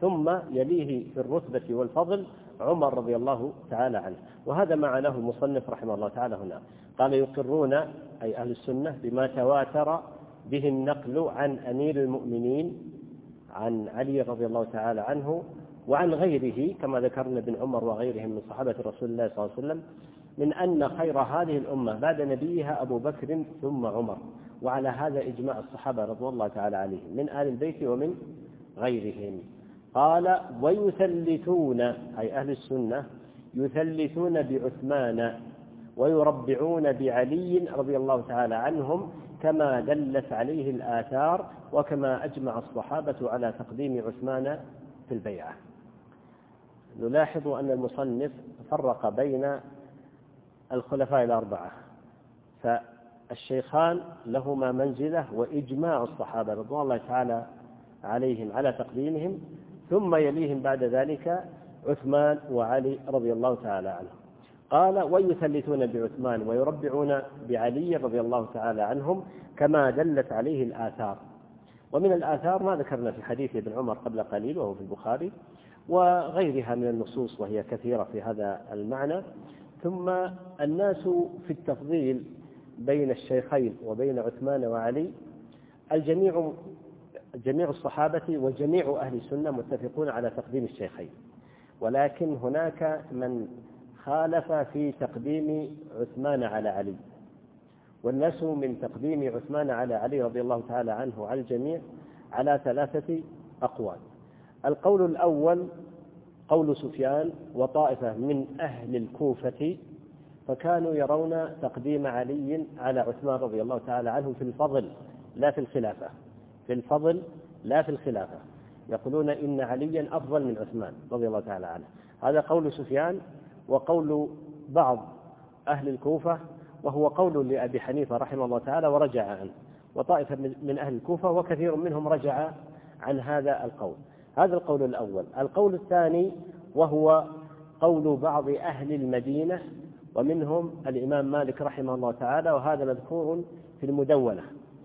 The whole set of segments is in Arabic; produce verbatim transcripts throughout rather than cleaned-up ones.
ثم يليه في الرتبة والفضل عمر رضي الله تعالى عنه. وهذا ما عناه المصنف رحمه الله تعالى هنا. قال يقرون أي أهل السنة بما تواتر به النقل عن أمير المؤمنين عن علي رضي الله تعالى عنه وعن غيره كما ذكرنا ابن عمر وغيرهم من صحابة رسول الله صلى الله عليه وسلم من أن خير هذه الأمة بعد نبيها أبو بكر ثم عمر. وعلى هذا إجماع الصحابة رضي الله تعالى عليهم من آل البيت ومن غيرهم. قال ويثلثون أي أهل السنة يثلثون بعثمان ويربعون بعلي رضي الله تعالى عنهم كما دلت عليه الآثار وكما أجمع الصحابة على تقديم عثمان في البيعة. نلاحظ أن المصنف فرق بين الخلفاء الأربعة، فالشيخان لهما منزلة وإجماع الصحابة رضوان الله تعالى عليهم على تقديمهم، ثم يليهم بعد ذلك عثمان وعلي رضي الله تعالى عنهم. قال ويثلثون بعثمان ويربعون بعلي رضي الله تعالى عنهم كما دلت عليه الآثار. ومن الآثار ما ذكرنا في حديث ابن عمر قبل قليل وهو في البخاري وغيرها من النصوص وهي كثيرة في هذا المعنى. ثم الناس في التفضيل بين الشيخين وبين عثمان وعلي الجميع جميع الصحابة وجميع أهل السنة متفقون على تقديم الشيخين، ولكن هناك من خالف في تقديم عثمان على علي. والناس من تقديم عثمان على علي رضي الله تعالى عنه على الجميع على ثلاثة أقوال. القول الأول قول سفيان وطائفة من أهل الكوفة، فكانوا يرون تقديم علي على عثمان رضي الله تعالى عنه في الفضل لا في الخلافة، في الفضل لا في الخلافة، يقولون إن عليا أفضل من عثمان رضي الله تعالى عنه. هذا قول سفيان وقول بعض أهل الكوفة، وهو قول لأبي حنيفة رحمه الله تعالى ورجع عنه، وطائفة من أهل الكوفة وكثير منهم رجع عن هذا القول. هذا القول الأول. القول الثاني وهو قول بعض أهل المدينة ومنهم الإمام مالك رحمه الله تعالى، وهذا مذكور في المدونة،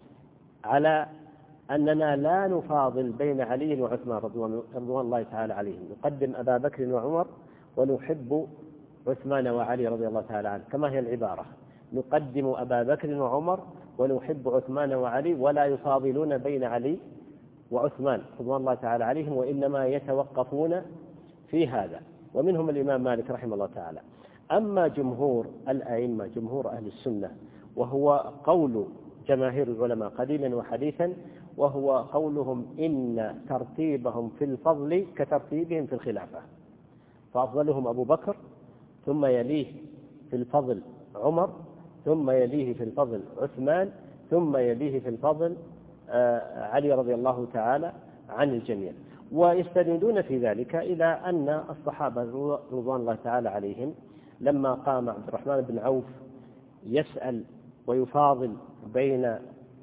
على أننا لا نفاضل بين علي وعثمان رضوان الله تعالى عليهم، نقدم أبا بكر وعمر ونحب عثمان وعلي رضي الله تعالى عنه، كما هي العبارة، نقدم أبا بكر وعمر ونحب عثمان وعلي، ولا يفاضلون بين علي وعثمان رضوان الله تعالى عليهم، وإنما يتوقفون في هذا. ومنهم الإمام مالك رحمه الله تعالى. أما جمهور الأئمة جمهور أهل السنة وهو قول جماهير العلماء قديما وحديثا، وهو قولهم إن ترتيبهم في الفضل كترتيبهم في الخلافة، فأفضلهم أبو بكر ثم يليه في الفضل عمر ثم يليه في الفضل عثمان ثم يليه في الفضل علي رضي الله تعالى عن الجميع. ويستندون في ذلك إلى أن الصحابة رضوان الله تعالى عليهم لما قام عبد الرحمن بن عوف يسأل ويفاضل بين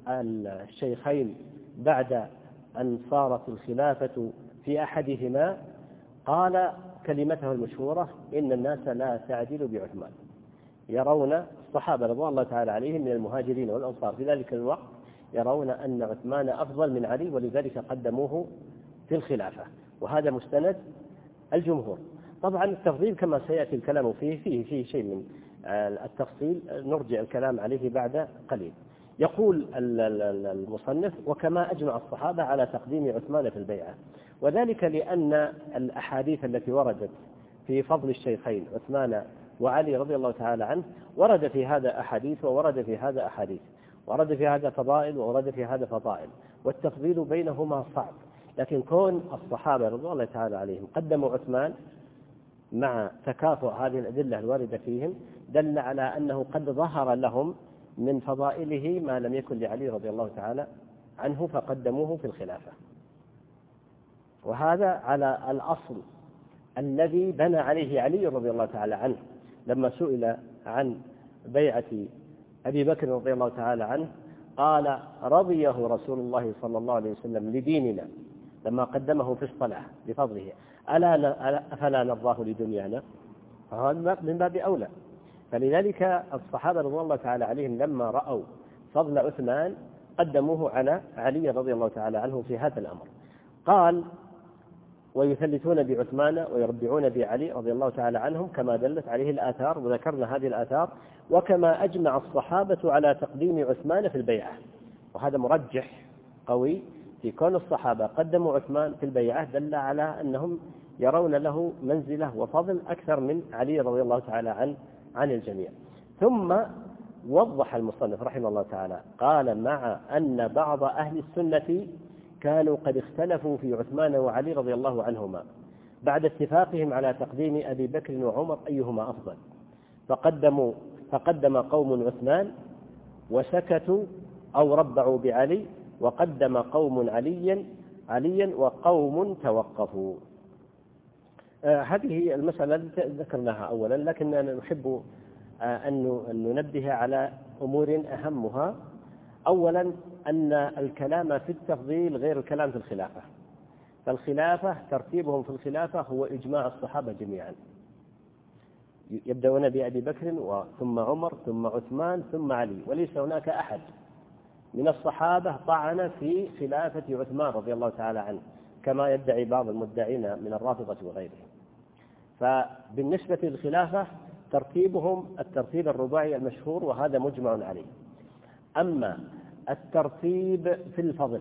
الشيخين بعد أن صارت الخلافة في أحدهما، قال كلمته المشهورة إن الناس لا تعدل بعثمان. يرون الصحابة رضوان الله تعالى عليهم من المهاجرين والأنصار في ذلك الوقت يرون أن عثمان أفضل من علي، ولذلك قدموه في الخلافة، وهذا مستند الجمهور. طبعا التفضيل كما سيأتي الكلام فيه فيه فيه شيء من التفصيل نرجع الكلام عليه بعد قليل. يقول المصنف وكما أجمع الصحابة على تقديم عثمان في البيعة، وذلك لأن الأحاديث التي وردت في فضل الشيخين عثمان وعلي رضي الله تعالى عنه ورد في هذا أحاديث وورد في هذا أحاديث، ورد في هذا فضائل وورد في هذا فضائل، والتفضيل بينهما صعب. لكن كون الصحابة رضي الله تعالى عليهم قدموا عثمان مع تكافؤ هذه الأدلة الواردة فيهم دل على أنه قد ظهر لهم من فضائله ما لم يكن لعلي رضي الله تعالى عنه فقدموه في الخلافة. وهذا على الأصل الذي بنى عليه علي رضي الله تعالى عنه لما سئل عن بيعة أبي بكر رضي الله تعالى عنه قال رضيه رسول الله صلى الله عليه وسلم لديننا لما قدمه في الصلاة بفضله، ألا أفلا نرضاه لدنيانا؟ فهذا من باب أولى. فلذلك الصحابة رضي الله تعالى عليهم لما رأوا فضل عثمان قدموه على علي رضي الله تعالى عنه في هذا الأمر. قال ويثلثون بعثمان ويربعون بعلي رضي الله تعالى عنهم كما دلت عليه الآثار، وذكرنا هذه الآثار، وكما أجمع الصحابة على تقديم عثمان في البيعة. وهذا مرجح قوي في كون الصحابة قدموا عثمان في البيعة، دل على أنهم يرون له منزلة وفضل أكثر من علي رضي الله تعالى عن عن الجميع. ثم وضح المصنف رحمه الله تعالى قال: مع أن بعض أهل السنة كانوا قد اختلفوا في عثمان وعلي رضي الله عنهما بعد اتفاقهم على تقديم أبي بكر وعمر أيهما أفضل، فقدموا فقدم قوم عثمان وسكتوا أو ربعوا بعلي، وقدم قوم عليا عليا وقوم توقفوا. آه هذه المسألة ذكرناها أولا، لكننا نحب آه أن ننبه على أمور أهمها. أولا أن الكلام في التفضيل غير الكلام في الخلافة، فالخلافة ترتيبهم في الخلافة هو إجماع الصحابة جميعا، يبدأون بأبي بكر ثم عمر ثم عثمان ثم علي، وليس هناك أحد من الصحابة طعن في خلافة عثمان رضي الله تعالى عنه كما يدعي بعض المدعين من الرافضة وغيرهم. فبالنسبة للخلافة ترتيبهم الترتيب الرباعي المشهور، وهذا مجمع عليه. أما الترتيب في الفضل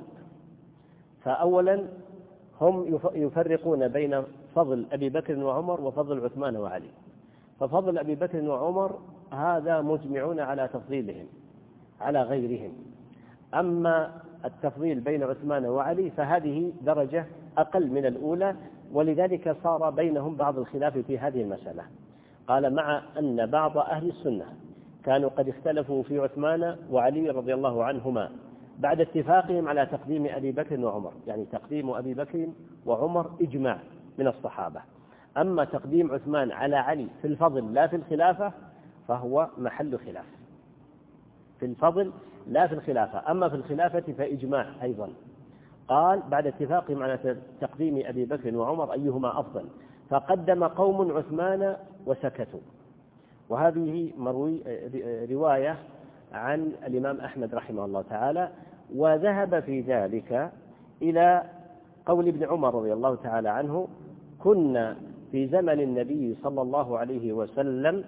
فأولا هم يفرقون بين فضل أبي بكر وعمر وفضل عثمان وعلي. ففضل أبي بكر وعمر هذا مجمعون على تفضيلهم على غيرهم. أما التفضيل بين عثمان وعلي فهذه درجة أقل من الأولى، ولذلك صار بينهم بعض الخلاف في هذه المسألة. قال: مع أن بعض أهل السنة كانوا قد اختلفوا في عثمان وعلي رضي الله عنهما بعد اتفاقهم على تقديم أبي بكر وعمر، يعني تقديم أبي بكر وعمر إجماع من الصحابة. أما تقديم عثمان على علي في الفضل لا في الخلافة فهو محل خلاف، في الفضل لا في الخلافة، أما في الخلافة فإجماع أيضا. قال: بعد اتفاقهم على تقديم أبي بكر وعمر أيهما أفضل، فقدم قوم عثمان وسكتوا. وهذه مروي رواية عن الإمام أحمد رحمه الله تعالى، وذهب في ذلك إلى قول ابن عمر رضي الله تعالى عنه: كنا في زمن النبي صلى الله عليه وسلم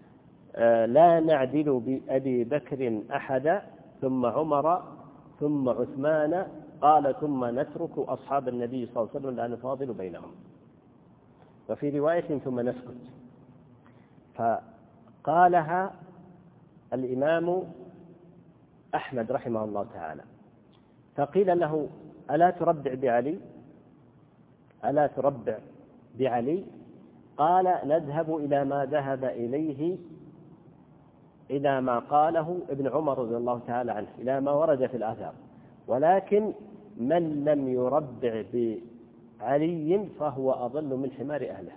لا نعدل بأبي بكر أحدا ثم عمر ثم عثمان، قال: ثم نترك أصحاب النبي صلى الله عليه وسلم لا نفاضل بينهم. وفي رواية: ثم نسكت. فقالها الإمام أحمد رحمه الله تعالى، فقيل له: ألا تربع بعلي ألا تربع بعلي قال: نذهب إلى ما ذهب إليه، إلى ما قاله ابن عمر رضي الله تعالى عنه، إلى ما ورد في الآثار، ولكن من لم يربع بعلي فهو أضل من حمار أهله.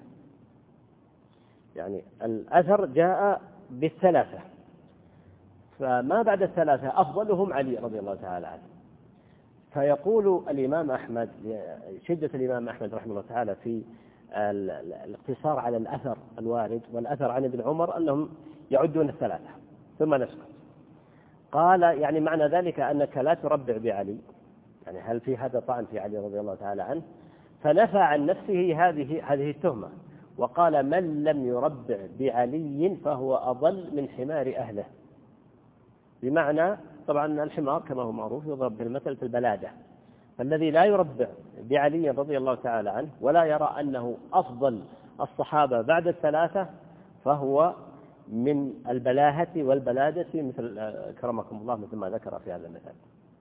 يعني الأثر جاء بالثلاثة، فما بعد الثلاثة أفضلهم علي رضي الله تعالى عنه. فيقول الإمام أحمد، شدة الإمام أحمد رحمه الله تعالى في الاقتصار على الأثر الوارد والأثر عن ابن عمر أنهم يعدون الثلاثة ثم نسكت. قال: يعني معنى ذلك أنك لا تربع بعلي، يعني هل في هذا طعن في علي رضي الله تعالى عنه؟ فنفى عن نفسه هذه هذه التهمة، وقال: من لم يربع بعلي فهو أضل من حمار أهله. بمعنى طبعا الحمار كما هو معروف يضرب بالمثل في البلادة، فالذي لا يربع بعلي رضي الله تعالى عنه ولا يرى أنه أفضل الصحابة بعد الثلاثة فهو من البلاهة والبلادة، مثل كرمكم الله مثل ما ذكر في هذا المثال.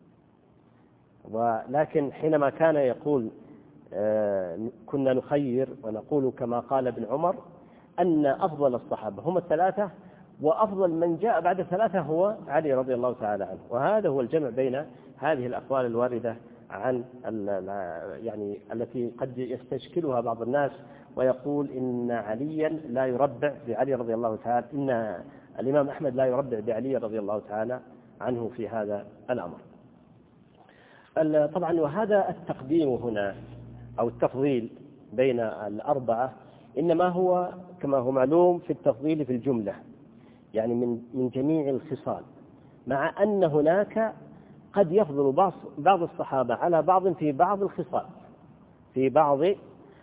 ولكن حينما كان يقول كنا نخير ونقول كما قال ابن عمر أن أفضل الصحابة هم الثلاثة، وأفضل من جاء بعد الثلاثة هو علي رضي الله تعالى عنه. وهذا هو الجمع بين هذه الأقوال الواردة عن يعني التي قد يستشكلها بعض الناس ويقول إن عليا لا يربع بعلي رضي الله تعالى، إن الإمام أحمد لا يربع بعلي رضي الله تعالى عنه في هذا الأمر. طبعا وهذا التقديم هنا أو التفضيل بين الأربعة إنما هو كما هو معلوم في التفضيل في الجملة، يعني من من جميع الخصال، مع أن هناك قد يفضل بعض بعض الصحابة على بعض في بعض الخصال في بعض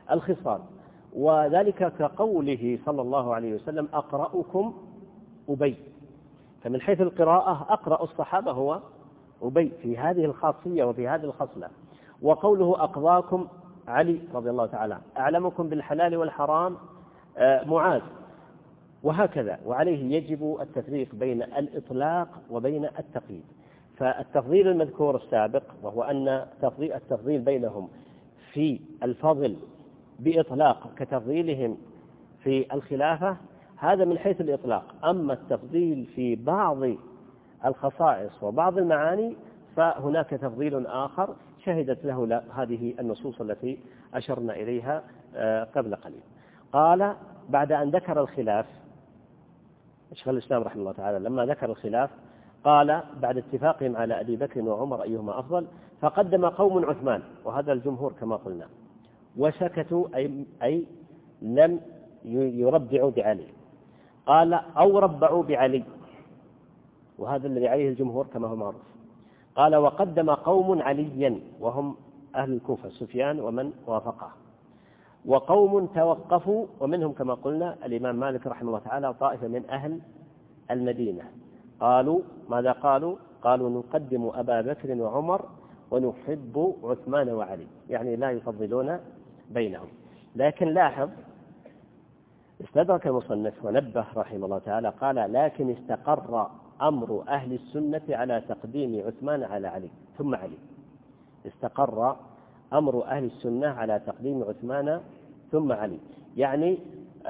الخصال، وذلك كقوله صلى الله عليه وسلم أقرأكم أبي، فمن حيث القراءة أقرأ الصحابة هو أبي في هذه الخاصية وفي هذه الخصلة. وقوله أقضاكم علي رضي الله تعالى، أعلمكم بالحلال والحرام معاذ، وهكذا. وعليه يجب التفريق بين الإطلاق وبين التقييد. فالتفضيل المذكور السابق وهو أن التفضيل بينهم في الفضل بإطلاق كتفضيلهم في الخلافة هذا من حيث الإطلاق، أما التفضيل في بعض الخصائص وبعض المعاني فهناك تفضيل آخر شهدت له هذه النصوص التي أشرنا إليها قبل قليل. قال بعد أن ذكر الخلاف، شيخ الإسلام رحمه الله تعالى لما ذكر الخلاف قال بعد اتفاقهم على أبي بكر وعمر أيهما أفضل، فقدم قوم عثمان، وهذا الجمهور كما قلنا، وسكتوا أي, أي لم يربعوا بعلي. قال أو ربعوا بعلي، وهذا الذي عليه الجمهور كما هو معروف. قال وقدم قوم عليا وهم أهل الكوفة سفيان ومن وافقه، وقوم توقفوا ومنهم كما قلنا الإمام مالك رحمه الله تعالى طائفة من أهل المدينة. قالوا ماذا قالوا؟ قالوا نقدم أبا بكر وعمر ونحب عثمان وعلي، يعني لا يفضلون بينهم. لكن لاحظ استدرك المصنف ونبه رحمه الله تعالى قال لكن استقر أمر أهل السنة على تقديم عثمان على علي ثم علي. استقر أمر أهل السنة على تقديم عثمان ثم علي، يعني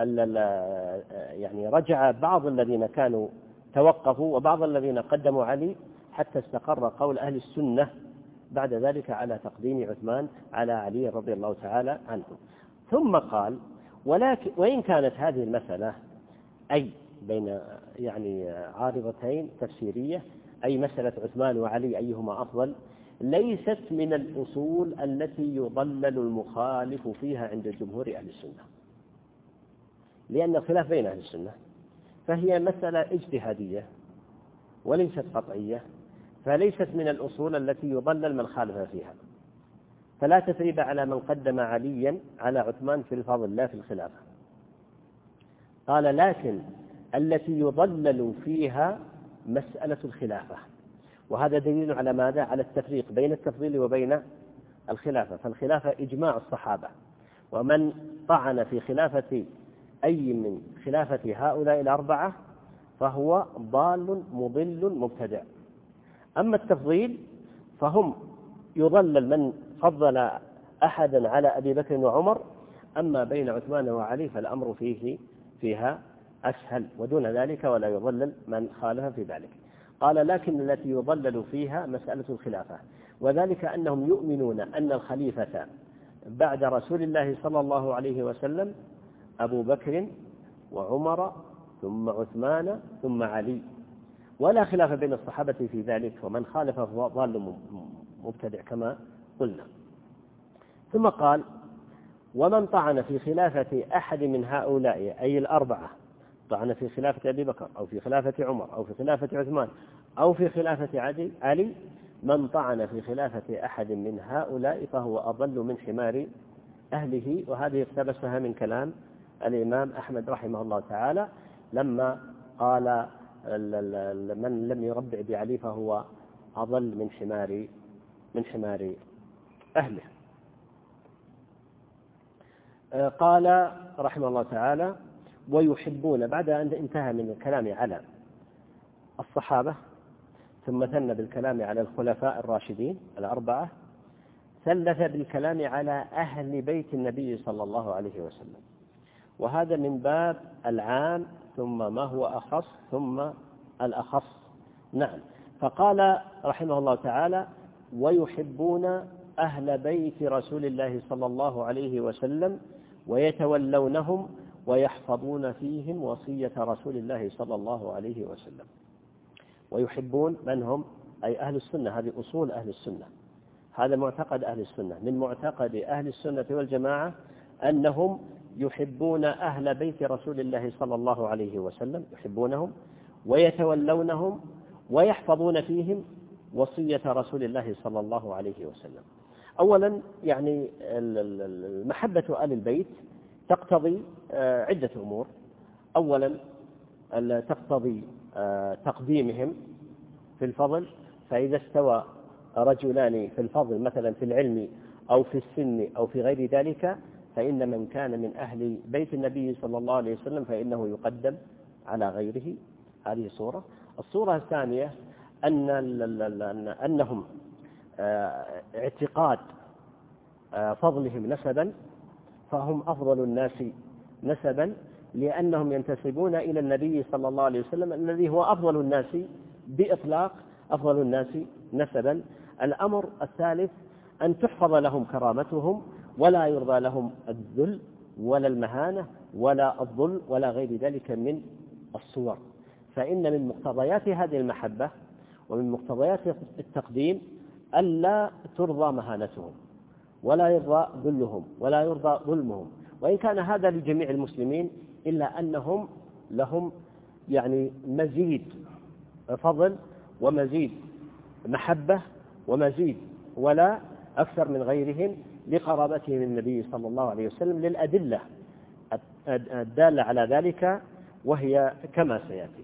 يعني رجع بعض الذين كانوا توقفوا وبعض الذين قدموا علي حتى استقر قول أهل السنة بعد ذلك على تقديم عثمان على علي رضي الله تعالى عنه. ثم قال ولكن وإن كانت هذه المسألة أي بين يعني عارضتين تفسيرية، أي مسألة عثمان وعلي أيهما أفضل، ليست من الأصول التي يضلل المخالف فيها عند جمهور أهل السنة، لأن الخلاف بين أهل السنة فهي مسألة اجتهادية وليست قطعية، فليست من الأصول التي يضلل من خالف فيها. فلا تثريب على من قدم عليا على عثمان في الفضل لا في الخلافة. قال لكن التي يضلل فيها مسألة الخلافة، وهذا دليل على ماذا؟ على التفريق بين التفضيل وبين الخلافة. فالخلافة إجماع الصحابة، ومن طعن في خلافة أي من خلافة هؤلاء الأربعة فهو ضال مضل مبتدع. أما التفضيل فهم يضلل من فضل أحدا على أبي بكر وعمر، أما بين عثمان وعلي فالأمر فيه فيها أسهل، ودون ذلك ولا يضلل من خالف في ذلك. قال لكن التي يضلل فيها مسألة الخلافة، وذلك أنهم يؤمنون أن الخليفة بعد رسول الله صلى الله عليه وسلم أبو بكر وعمر ثم عثمان ثم علي، ولا خلاف بين الصحابة في ذلك، ومن خالف فهو ضال مبتدع كما قلنا. ثم قال ومن طعن في خلافة أحد من هؤلاء أي الأربعة، طعن في خلافة أبي بكر أو في خلافة عمر أو في خلافة عثمان أو في خلافة علي، من طعن في خلافة أحد من هؤلاء فهو أضل من حمار أهله. وهذه اقتبسها من كلام الإمام أحمد رحمه الله تعالى لما قال من لم يربع بعلي فهو أضل من حمار من حمار أهله. قال رحمه الله تعالى ويحبون، بعد أن انتهى من الكلام على الصحابة ثم ثنى بالكلام على الخلفاء الراشدين الأربعة، ثلث بالكلام على أهل بيت النبي صلى الله عليه وسلم، وهذا من باب العام ثم ما هو أخص ثم الأخص. نعم. فقال رحمه الله تعالى ويحبون أهل بيت رسول الله صلى الله عليه وسلم ويتولونهم ويحفظون فيهم وصية رسول الله صلى الله عليه وسلم. ويحبون من هم؟ أي أهل السنة، هذه أصول أهل السنة، هذا معتقد أهل السنة. من معتقد أهل السنة والجماعة أنهم يحبون أهل بيت رسول الله صلى الله عليه وسلم، يحبونهم ويتولونهم ويحفظون فيهم وصية رسول الله صلى الله عليه وسلم. أولا يعني المحبة آل البيت تقتضي عدة أمور. أولا تقتضي تقديمهم في الفضل، فإذا استوى رجلان في الفضل مثلا في العلم أو في السن أو في غير ذلك، فإن من كان من أهل بيت النبي صلى الله عليه وسلم فإنه يقدم على غيره. هذه صورة. الصورة الثانية أن أنهم اعتقاد فضلهم نسبا، فهم أفضل الناس نسبا لأنهم ينتسبون إلى النبي صلى الله عليه وسلم الذي هو أفضل الناس بإطلاق، أفضل الناس نسبا. الأمر الثالث أن تحفظ لهم كرامتهم ولا يرضى لهم الذل ولا المهانة ولا الظلم ولا غير ذلك من الصور. فإن من مقتضيات هذه المحبة ومن مقتضيات التقديم ألا ترضى مهانتهم ولا يرضى ذلهم ولا يرضى ظلمهم، وإن كان هذا لجميع المسلمين إلا أنهم لهم يعني مزيد فضل ومزيد محبة ومزيد ولا أكثر من غيرهم لقرابتهم النبي صلى الله عليه وسلم للأدلة الدالة على ذلك، وهي كما سيأتي.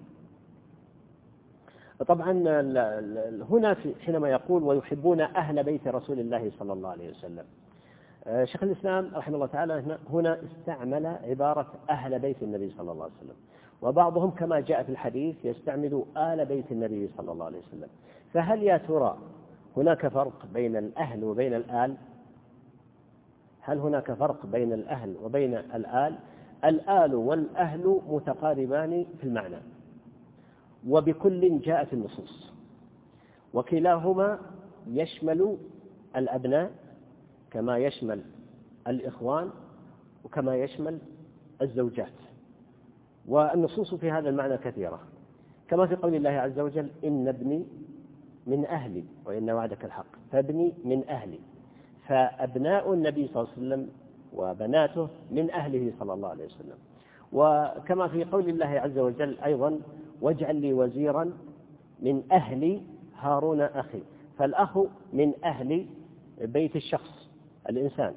طبعا هنا حينما يقول ويحبون أهل بيت رسول الله صلى الله عليه وسلم، شيخ الإسلام رحمه الله تعالى هنا استعمل عبارة أهل بيت النبي صلى الله عليه وسلم، وبعضهم كما جاء في الحديث يستعمل آل بيت النبي صلى الله عليه وسلم. فهل يا ترى هناك فرق بين الأهل وبين الآل؟ هل هناك فرق بين الأهل وبين الآل؟ الآل والأهل متقاربان في المعنى، وبكل جاءت النصوص، وكلاهما يشمل الأبناء كما يشمل الإخوان وكما يشمل الزوجات، والنصوص في هذا المعنى كثيرة، كما في قول الله عز وجل إن ابني من أهلي وإن وعدك الحق فابني من أهلي. فأبناء النبي صلى الله عليه وسلم وبناته من أهله صلى الله عليه وسلم. وكما في قول الله عز وجل أيضا واجعل لي وزيرا من أهل هارون أخي، فالأخ من أهل بيت الشخص الإنسان،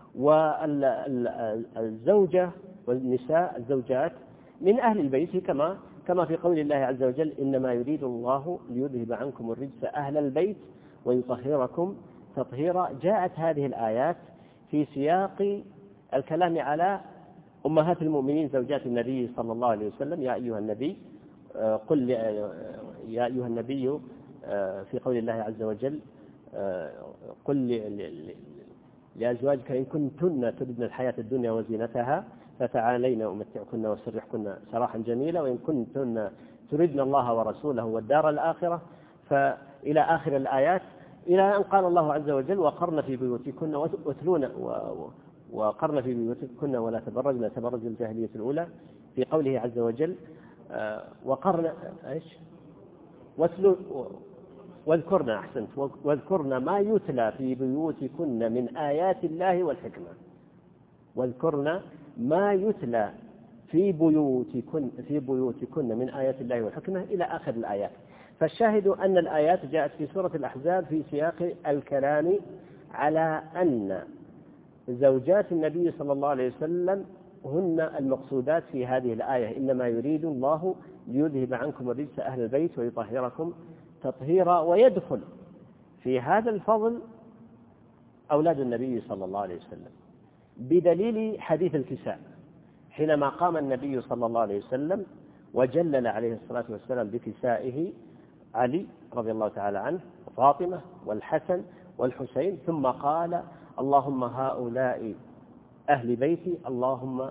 والزوجة والنساء الزوجات من أهل البيت، كما كما في قول الله عز وجل إنما يريد الله ليذهب عنكم الرجس أهل البيت ويطهركم تطهيرا. جاءت هذه الآيات في سياق الكلام على أمهات المؤمنين زوجات النبي صلى الله عليه وسلم. يا أيها النبي قل يا أيها النبي في قول الله عز وجل قل لأزواجك إن كنتن تردن الحياة الدنيا وزينتها فتعالين أمتعكن وسرحكن سراحا جميلا، وإن كنتن تردن الله ورسوله والدار الآخرة، فإلى آخر الآيات، إلى أن قال الله عز وجل وقرن في بيوتكن واتلون وقرن في بيوتكن ولا تبرجن تبرج الجاهلية الأولى، في قوله عز وجل وقرن ايش واتلو واذكرن أحسنت واذكرن ما يتلى في بيوتكن من آيات الله والحكمة، واذكرن ما يتلى في بيوتكن في بيوتكن من آيات الله والحكمة إلى آخر الآيات. فالشاهد أن الآيات جاءت في سورة الأحزاب في سياق الكلام على أن زوجات النبي صلى الله عليه وسلم هن المقصودات في هذه الآية، إنما يريد الله ليذهب عنكم الرجس أهل البيت ويطهركم تطهيرا. ويدخل في هذا الفضل أولاد النبي صلى الله عليه وسلم بدليل حديث الكساء، حينما قام النبي صلى الله عليه وسلم وجلل عليه الصلاة والسلام بكسائه علي رضي الله تعالى عنه وفاطمة والحسن والحسين، ثم قال اللهم هؤلاء أهل بيتي اللهم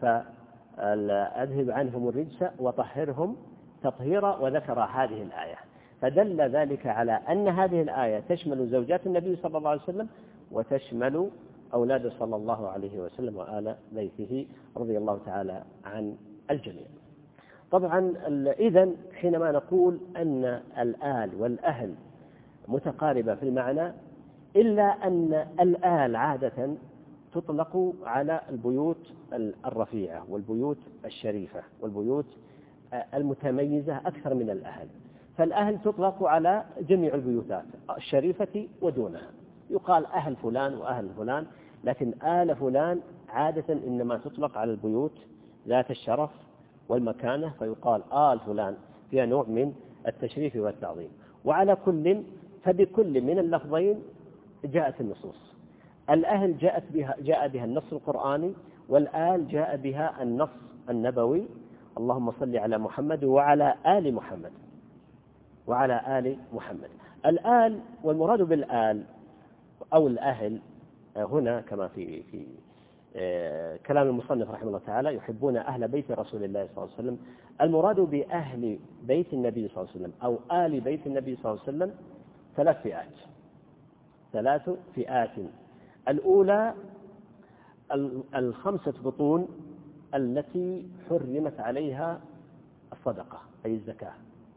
فأذهب عنهم الرجس وطهرهم تطهيرا، وذكر هذه الآية. فدل ذلك على أن هذه الآية تشمل زوجات النبي صلى الله عليه وسلم وتشمل أولاد صلى الله عليه وسلم وآل بيته رضي الله تعالى عن الجميع. طبعا إذن حينما نقول أن الآل والأهل متقاربة في المعنى، إلا أن الآل عادة تطلق على البيوت الرفيعة والبيوت الشريفة والبيوت المتميزة أكثر من الأهل. فالأهل تطلق على جميع البيوتات الشريفة ودونها، يقال أهل فلان وأهل فلان، لكن آل فلان عادة إنما تطلق على البيوت ذات الشرف والمكانة، فيقال آل فلان، فيها نوع من التشريف والتعظيم. وعلى كل فبكل من اللفظين جاءت النصوص. الأهل جاءت بها جاء بها النص القرآني، والآل جاء بها النص النبوي، اللهم صل على محمد وعلى آل محمد وعلى آل محمد. الآل والمراد بالآل أو الأهل هنا كما في في كلام المصنف رحمه الله تعالى: يحبون أهل بيت رسول الله صلى الله عليه وسلم. المراد بأهل بيت النبي صلى الله عليه وسلم أو آل بيت النبي صلى الله عليه وسلم ثلاث فئات ثلاث فئات الأولى الخمسة بطون التي حرمت عليها الصدقة أي الزكاة،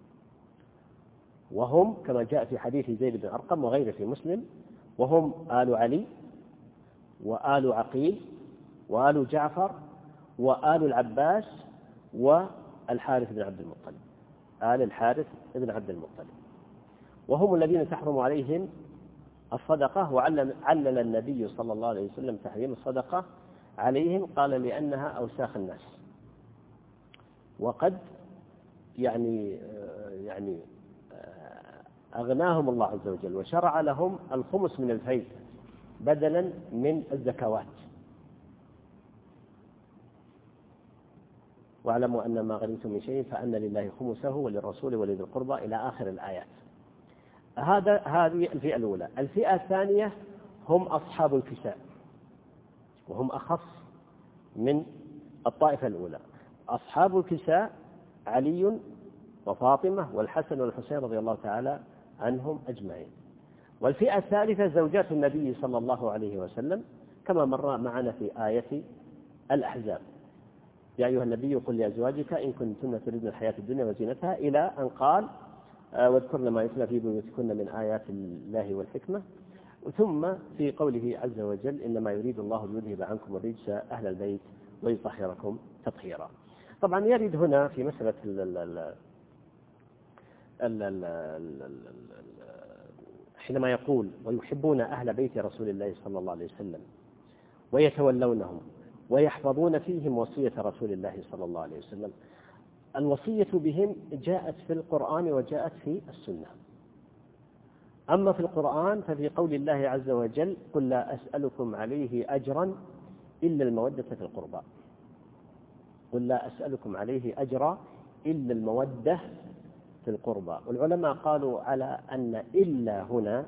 وهم كما جاء في حديث زيد بن أرقم وغيره في مسلم، وهم آل علي وآل عقيل وآل جعفر وآل العباس والحارث بن عبد المطلب، آل الحارث بن عبد المطلب، وهم الذين تحرم عليهم الصدقة. وعلل النبي صلى الله عليه وسلم تحريم الصدقة عليهم، قال: لأنها أوساخ الناس. وقد يعني يعني أغناهم الله عز وجل وشرع لهم الخمس من الفيء بدلا من الزكوات. واعلموا أن ما غنمتم من شيء فأن لله خمسه وللرسول ولذي القربى إلى آخر الآيات. هذا هذه الفئة الأولى. الفئة الثانية هم أصحاب الكساء، وهم أخص من الطائفة الأولى. أصحاب الكساء علي وفاطمة والحسن والحسين رضي الله تعالى عنهم أجمعين. والفئة الثالثة زوجات النبي صلى الله عليه وسلم كما مر معنا في آية الأحزاب: يا أيها النبي قل لأزواجك إن كنتن تريدن الحياة الدنيا وزينتها، إلى أن قال: واذكرن ما يتلى في بيوتكن من آيات الله والحكمة. ثم في قوله عز وجل: إنما يريد الله ليذهب عنكم الرجس أهل البيت ويطهركم تطهيرا. طبعا يرد هنا في مسألة ال ال ال ال ال ال حينما يقول: ويحبون أهل بيت رسول الله صلى الله عليه وسلم ويتولونهم ويحفظون فيهم وصية رسول الله صلى الله عليه وسلم. الوصية بهم جاءت في القرآن وجاءت في السنة. أما في القرآن ففي قول الله عز وجل: قل لا أسألكم عليه أجرا إلا المودة في القربى. قل لا أسألكم عليه أجرا إلا المودة في القربى. والعلماء قالوا على أن إلا هنا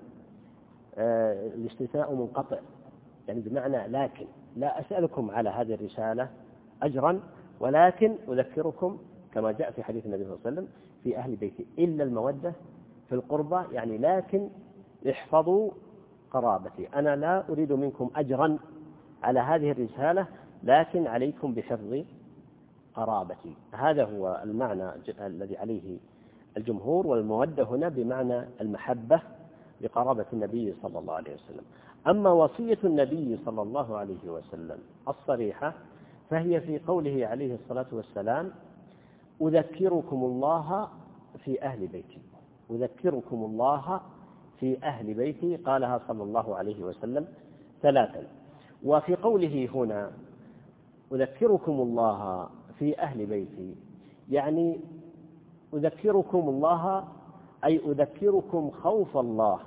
آه الاستثناء منقطع، يعني بمعنى لكن، لا أسألكم على هذه الرسالة أجرا، ولكن أذكركم كما جاء في حديث النبي صلى الله عليه وسلم في أهل بيتي إلا المودة في القربى، يعني لكن احفظوا قرابتي. أنا لا أريد منكم أجرا على هذه الرسالة، لكن عليكم بحفظ قرابتي. هذا هو المعنى الذي عليه الجمهور. والمودة هنا بمعنى المحبة لقرابة النبي صلى الله عليه وسلم. أما وصية النبي صلى الله عليه وسلم الصريحة فهي في قوله عليه الصلاة والسلام: أذكركم الله في أهل بيتي. أذكركم الله في أهل بيتي، قالها صلى الله عليه وسلم ثلاثا. وفي قوله هنا أذكركم الله في أهل بيتي، يعني أذكركم الله أي أذكركم خوف الله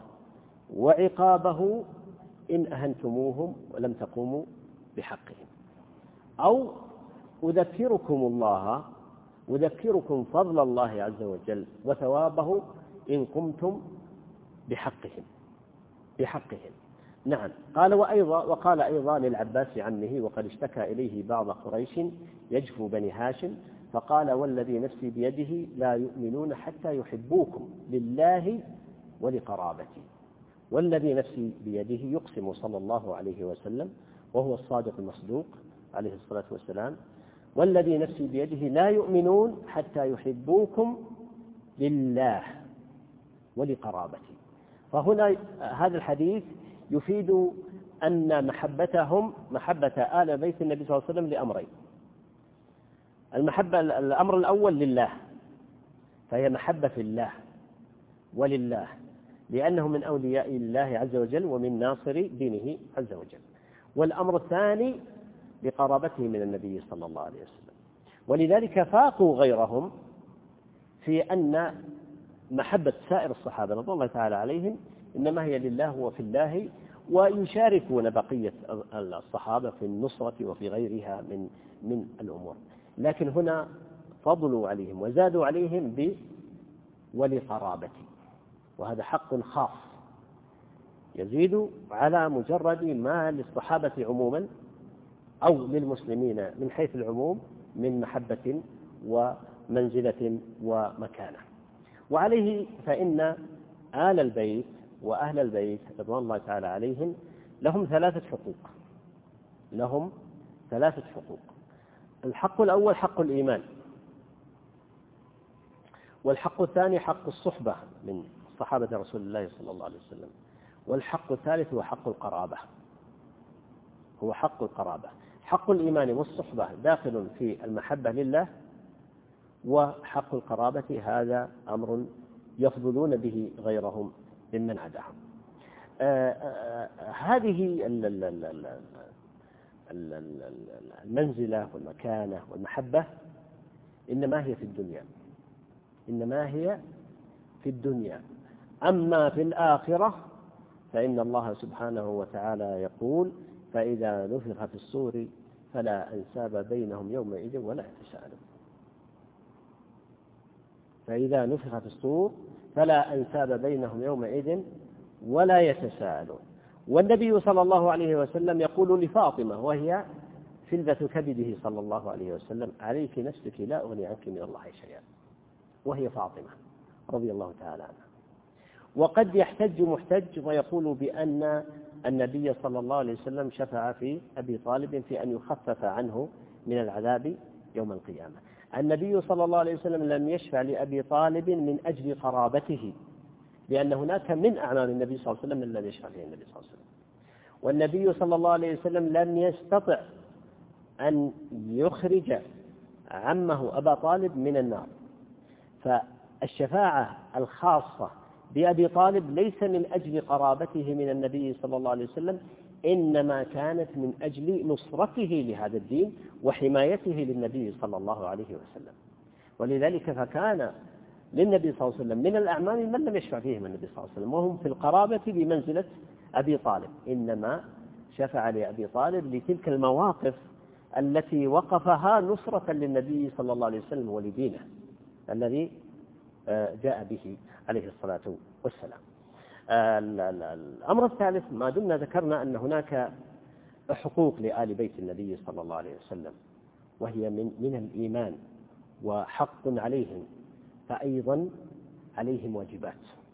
وعقابه إن أهنتموهم ولم تقوموا بحقهم، أو أذكركم الله أذكركم فضل الله عز وجل وثوابه إن قمتم بحقهم بحقهم نعم. قال وأيضا وقال أيضا للعباس عمه وقد اشتكى إليه بعض قريش يجفو بني هاشم، فقال: والذي نفسي بيده لا يؤمنون حتى يحبوكم لله ولقرابتي. والذي نفسي بيده يقسم صلى الله عليه وسلم وهو الصادق المصدوق عليه الصلاة والسلام: والذي نفسي بيده لا يؤمنون حتى يحبوكم لله ولقرابتي. فهنا هذا الحديث يفيد أن محبتهم محبة آل بيت النبي صلى الله عليه وسلم لأمرين: المحبة الأمر الأول لله، فهي محبة في الله ولله، لأنه من أولياء الله عز وجل ومن ناصر دينه عز وجل. والأمر الثاني لقرابته من النبي صلى الله عليه وسلم، ولذلك فاقوا غيرهم في أن محبة سائر الصحابة رضي الله تعالى عليهم إنما هي لله وفي الله، ويشاركون بقية الصحابة في النصرة وفي غيرها من من الأمور. لكن هنا فضلوا عليهم وزادوا عليهم ب ولقرابته، وهذا حق خاص يزيد على مجرد ما للصحابة عموما أو للمسلمين من حيث العموم من محبة ومنزلة ومكانة. وعليه فإن آل البيت وأهل البيت رضوان الله تعالى عليهم لهم ثلاثة حقوق لهم ثلاثة حقوق الحق الأول حق الإيمان، والحق الثاني حق الصحبة من صحابة رسول الله صلى الله عليه وسلم، والحق الثالث هو حق القرابة هو حق القرابة. حق الإيمان والصحبة داخل في المحبة لله، وحق القرابة هذا أمر يفضلون به غيرهم ممن عداهم. آه آه هذه المنزلة والمكانة والمحبة إنما هي في الدنيا إنما هي في الدنيا أما في الآخرة فإن الله سبحانه وتعالى يقول: فإذا نفخ في الصور فلا أنساب بينهم يومئذ ولا يتساءلون. فإذا نفخ في الصور فلا أنساب بينهم يومئذ ولا يتساءلون. والنبي صلى الله عليه وسلم يقول لفاطمة وهي فلذة كبده صلى الله عليه وسلم: عليك نفسك لا أغني عنك من الله شيئا، وهي فاطمة رضي الله تعالى عنها. وقد يحتج محتج ويقول بأن النبي صلى الله عليه وسلم شفع في أبي طالب في أن يخفف عنه من العذاب يوم القيامة. النبي صلى الله عليه وسلم لم يشفع لأبي طالب من أجل قرابته، لأن هناك من أعمال النبي صلى الله عليه وسلم من لم يشفع فيه النبي صلى الله عليه وسلم. والنبي صلى الله عليه وسلم لم يستطع أن يخرج عمه أبا طالب من النار، فالشفاعة الخاصة بأبي طالب ليس من أجل قرابته من النبي صلى الله عليه وسلم، إنما كانت من أجل نصرته لهذا الدين وحمايته للنبي صلى الله عليه وسلم. ولذلك فكان للنبي صلى الله عليه وسلم من الأعمال من لم يشفع فيهم النبي صلى الله عليه وسلم، وهم في القرابة بمنزلة أبي طالب، إنما شفع لأبي طالب لتلك المواقف التي وقفها نصرة للنبي صلى الله عليه وسلم ولدينه الذي جاء به عليه الصلاة والسلام. الأمر الثالث، ما دمنا ذكرنا أن هناك حقوق لآل بيت النبي صلى الله عليه وسلم وهي من, من الإيمان وحق عليهم، فأيضا عليهم واجبات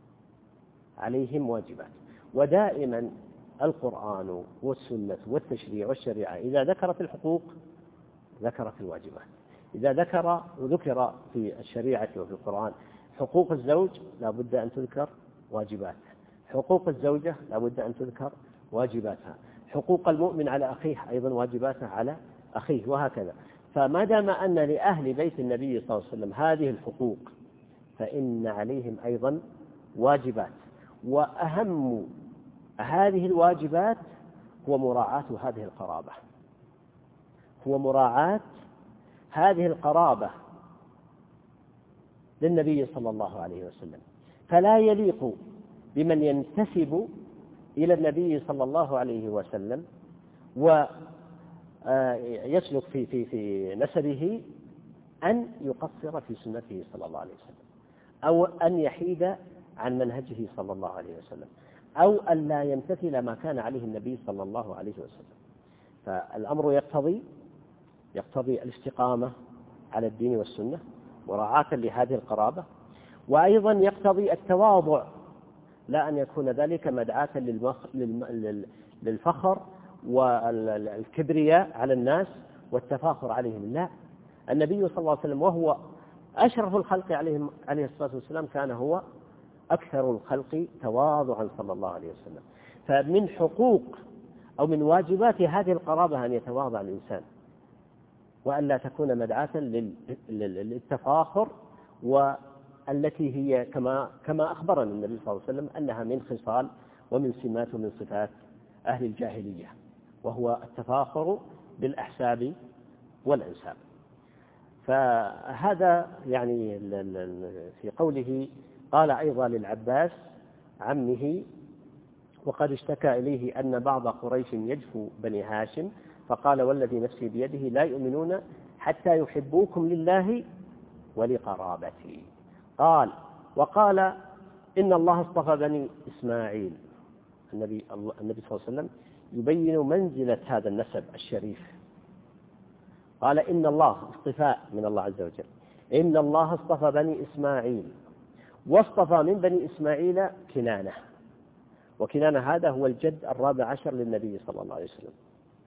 عليهم واجبات ودائما القرآن والسنة والتشريع والشريعة إذا ذكرت الحقوق ذكرت الواجبات. إذا ذكر ذكر في الشريعة وفي القرآن حقوق الزوج لا بد أن تذكر واجباتها، حقوق الزوجة لا بد أن تذكر واجباتها، حقوق المؤمن على أخيه أيضا واجباتها على أخيه، وهكذا. فما دام أن لأهل بيت النبي صلى الله عليه وسلم هذه الحقوق فإن عليهم أيضا واجبات، وأهم هذه الواجبات هو مراعاة هذه القرابة هو مراعاة هذه القرابة للنبي صلى الله عليه وسلم. فلا يليق بمن ينتسب إلى النبي صلى الله عليه وسلم ويسلك في في في نسبه أن يقصر في سنته صلى الله عليه وسلم، أو أن يحيد عن منهجه صلى الله عليه وسلم، أو أن لا يمتثل ما كان عليه النبي صلى الله عليه وسلم. فالأمر يقتضي يقتضي الاستقامة على الدين والسنة مراعاة لهذه القرابة، وأيضا يقتضي التواضع، لا أن يكون ذلك مدعاة للفخر والكبرياء على الناس والتفاخر عليهم. لا، النبي صلى الله عليه وسلم وهو أشرف الخلق عليه عليه الصلاة والسلام كان هو أكثر الخلق تواضعا صلى الله عليه وسلم. فمن حقوق أو من واجبات هذه القرابة أن يتواضع الإنسان، وأن لا تكون مدعاة للتفاخر التي هي كما كما أخبرنا النبي صلى الله عليه وسلم أنها من خصال ومن سمات ومن صفات أهل الجاهلية، وهو التفاخر بالأحساب والأنساب. فهذا يعني في قوله قال أيضا للعباس عمه وقد اشتكى إليه أن بعض قريش يجفو بني هاشم، فقال والذي نفسي بيده لا يؤمنون حتى يحبوكم لله ولقرابتي. قال وقال إن الله اصطفى بني إسماعيل. النبي, النبي صلى الله عليه وسلم يبين منزلة هذا النسب الشريف. قال إن الله اصطفاء من الله عز وجل، إن الله اصطفى بني إسماعيل واصطفى من بني إسماعيل كنانة، وكنانة هذا هو الجد الرابع عشر للنبي صلى الله عليه وسلم.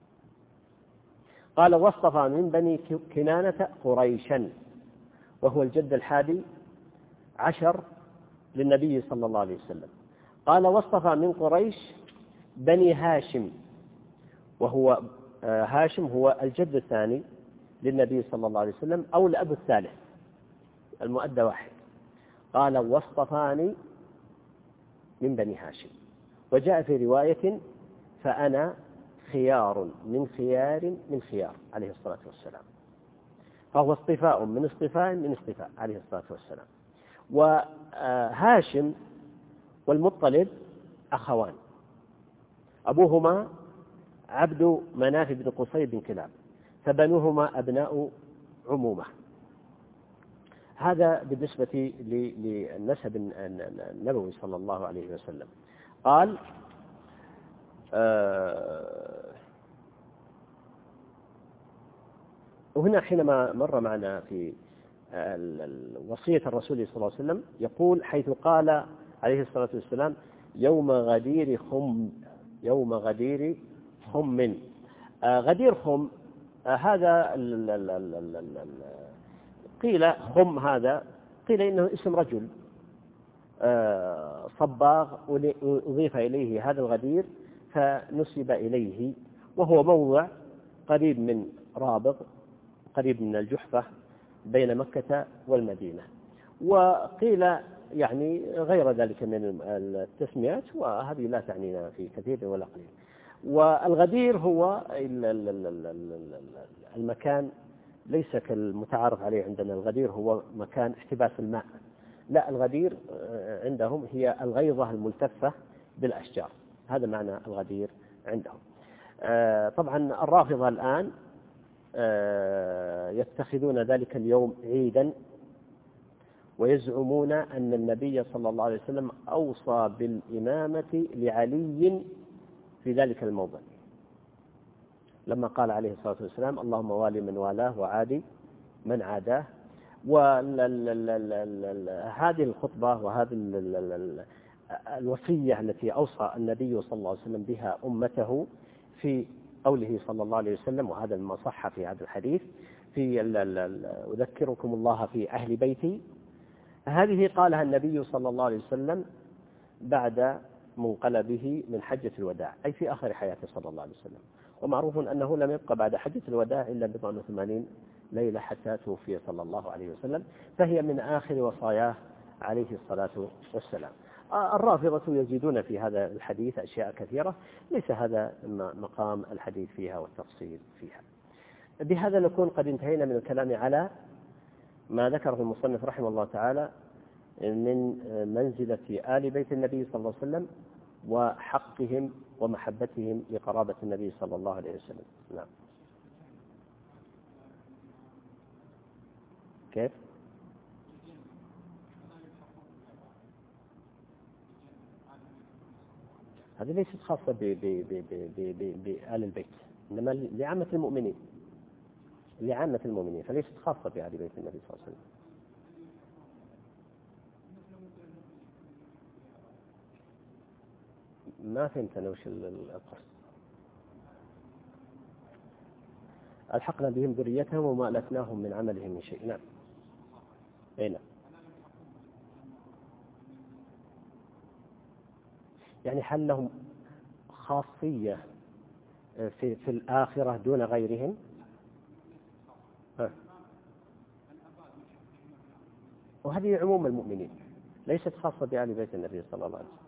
قال واصطفى من بني كنانة قريشا، وهو الجد الحادي عشر للنبي صلى الله عليه وسلم. قال واصطفى من قريش بني هاشم، وهو هاشم هو الجد الثاني للنبي صلى الله عليه وسلم أو الأب الثالث، المؤدى واحد. قال واصطفاني من بني هاشم. وجاء في رواية فأنا خيار من خيار من خيار عليه الصلاة والسلام، فهو اصطفاء من اصطفاء من اصطفاء عليه الصلاة والسلام. وهاشم والمطلب أخوان، أبوهما عبد مناف بن قصي بن كلاب، فبنوهما أبناء عمومة. هذا بالنسبة للنسب النبوي صلى الله عليه وسلم. قال آه وهنا حينما مر معنا في وصية الرسول صلى الله عليه وسلم يقول حيث قال عليه الصلاة والسلام يوم غدير خم، يوم غدير خم. آه غدير خم آه هذا ال ال ال ال ال قيل خم هذا قيل إنه اسم رجل آه صباغ أضيف إليه هذا الغدير فنسب إليه، وهو موضع قريب من رابغ قريب من الجحفة بين مكة والمدينة. وقيل يعني غير ذلك من التسميات، وهذه لا تعنينا في كثير ولا قليل. والغدير هو المكان ليس كالمتعارف عليه عندنا، الغدير هو مكان احتباس الماء، لا، الغدير عندهم هي الغيضة الملتفة بالأشجار، هذا معنى الغدير عندهم. طبعا الرافضة الآن يتخذون ذلك اليوم عيدا، ويزعمون أن النبي صلى الله عليه وسلم أوصى بالإمامة لعلي في ذلك الموضع، لما قال عليه الصلاة والسلام اللهم والي من والاه وعادي من عاداه. وهذه الخطبة وهذه الوصية التي أوصى النبي صلى الله عليه وسلم بها أمته في قوله صلى الله عليه وسلم، وهذا ما صح في هذا الحديث في أذكركم الله في أهل بيتي، هذه قالها النبي صلى الله عليه وسلم بعد منقلبه من حجة الوداع، أي في آخر حياته صلى الله عليه وسلم. ومعروف أنه لم يبقى بعد حجة الوداع إلا بضع وثمانين ليلة حتى توفي صلى الله عليه وسلم، فهي من آخر وصاياه عليه الصلاة والسلام. الرافضة يزيدون في هذا الحديث أشياء كثيرة ليس هذا مقام الحديث فيها والتفصيل فيها. بهذا نكون قد انتهينا من الكلام على ما ذكره المصنف رحمه الله تعالى من منزلة آل بيت النبي صلى الله عليه وسلم وحقهم ومحبتهم لقرابة النبي صلى الله عليه وسلم. نعم. كيف؟ هذه ليست خاصة بآل البيت، إنما لعامة المؤمنين، لعامة المؤمنين، فليست خاصة بآل بيت النبي صلى الله عليه وسلم. ما فهمت أنا وش القصد. ألحقنا بهم ذريتهم وما ألتناهم من عملهم من شيء. نعم. أي نعم. يعني هل لهم خاصية في في الآخرة دون غيرهم؟ ها. وهذه عموم المؤمنين ليست خاصة بآل بيت النبي صلى الله عليه وسلم.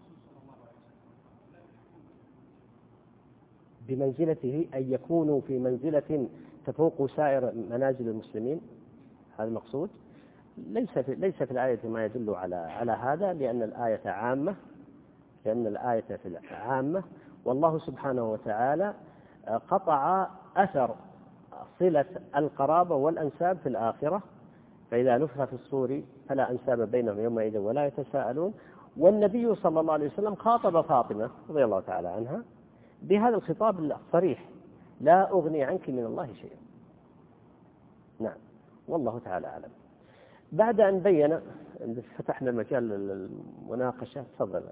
بمنزلته أن يكونوا في منزلة تفوق سائر منازل المسلمين، هذا المقصود. ليس في ليس في الآية ما يدل على على هذا، لأن الآية عامة لأن الآية في عامة والله سبحانه وتعالى قطع أثر صلة القرابة والأنساب في الآخرة، فإذا نفخ في الصور فلا أنساب بينهم يومئذ ولا يتساءلون. والنبي صلى الله عليه وسلم خاطب فاطمة رضي الله تعالى عنها بهذا الخطاب الصريح: لا أغني عنك من الله شيئا. نعم، والله تعالى أعلم. بعد أن بين فتحنا المجال للمناقشة، تفضل.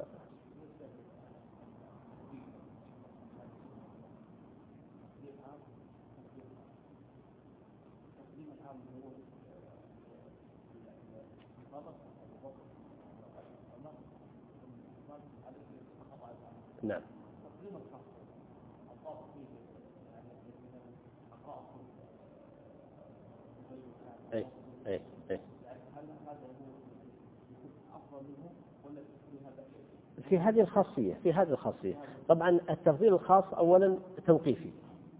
نعم. أي أي أي. في هذه الخاصية في هذه الخاصية طبعا التفضيل الخاص أولا توقيفي،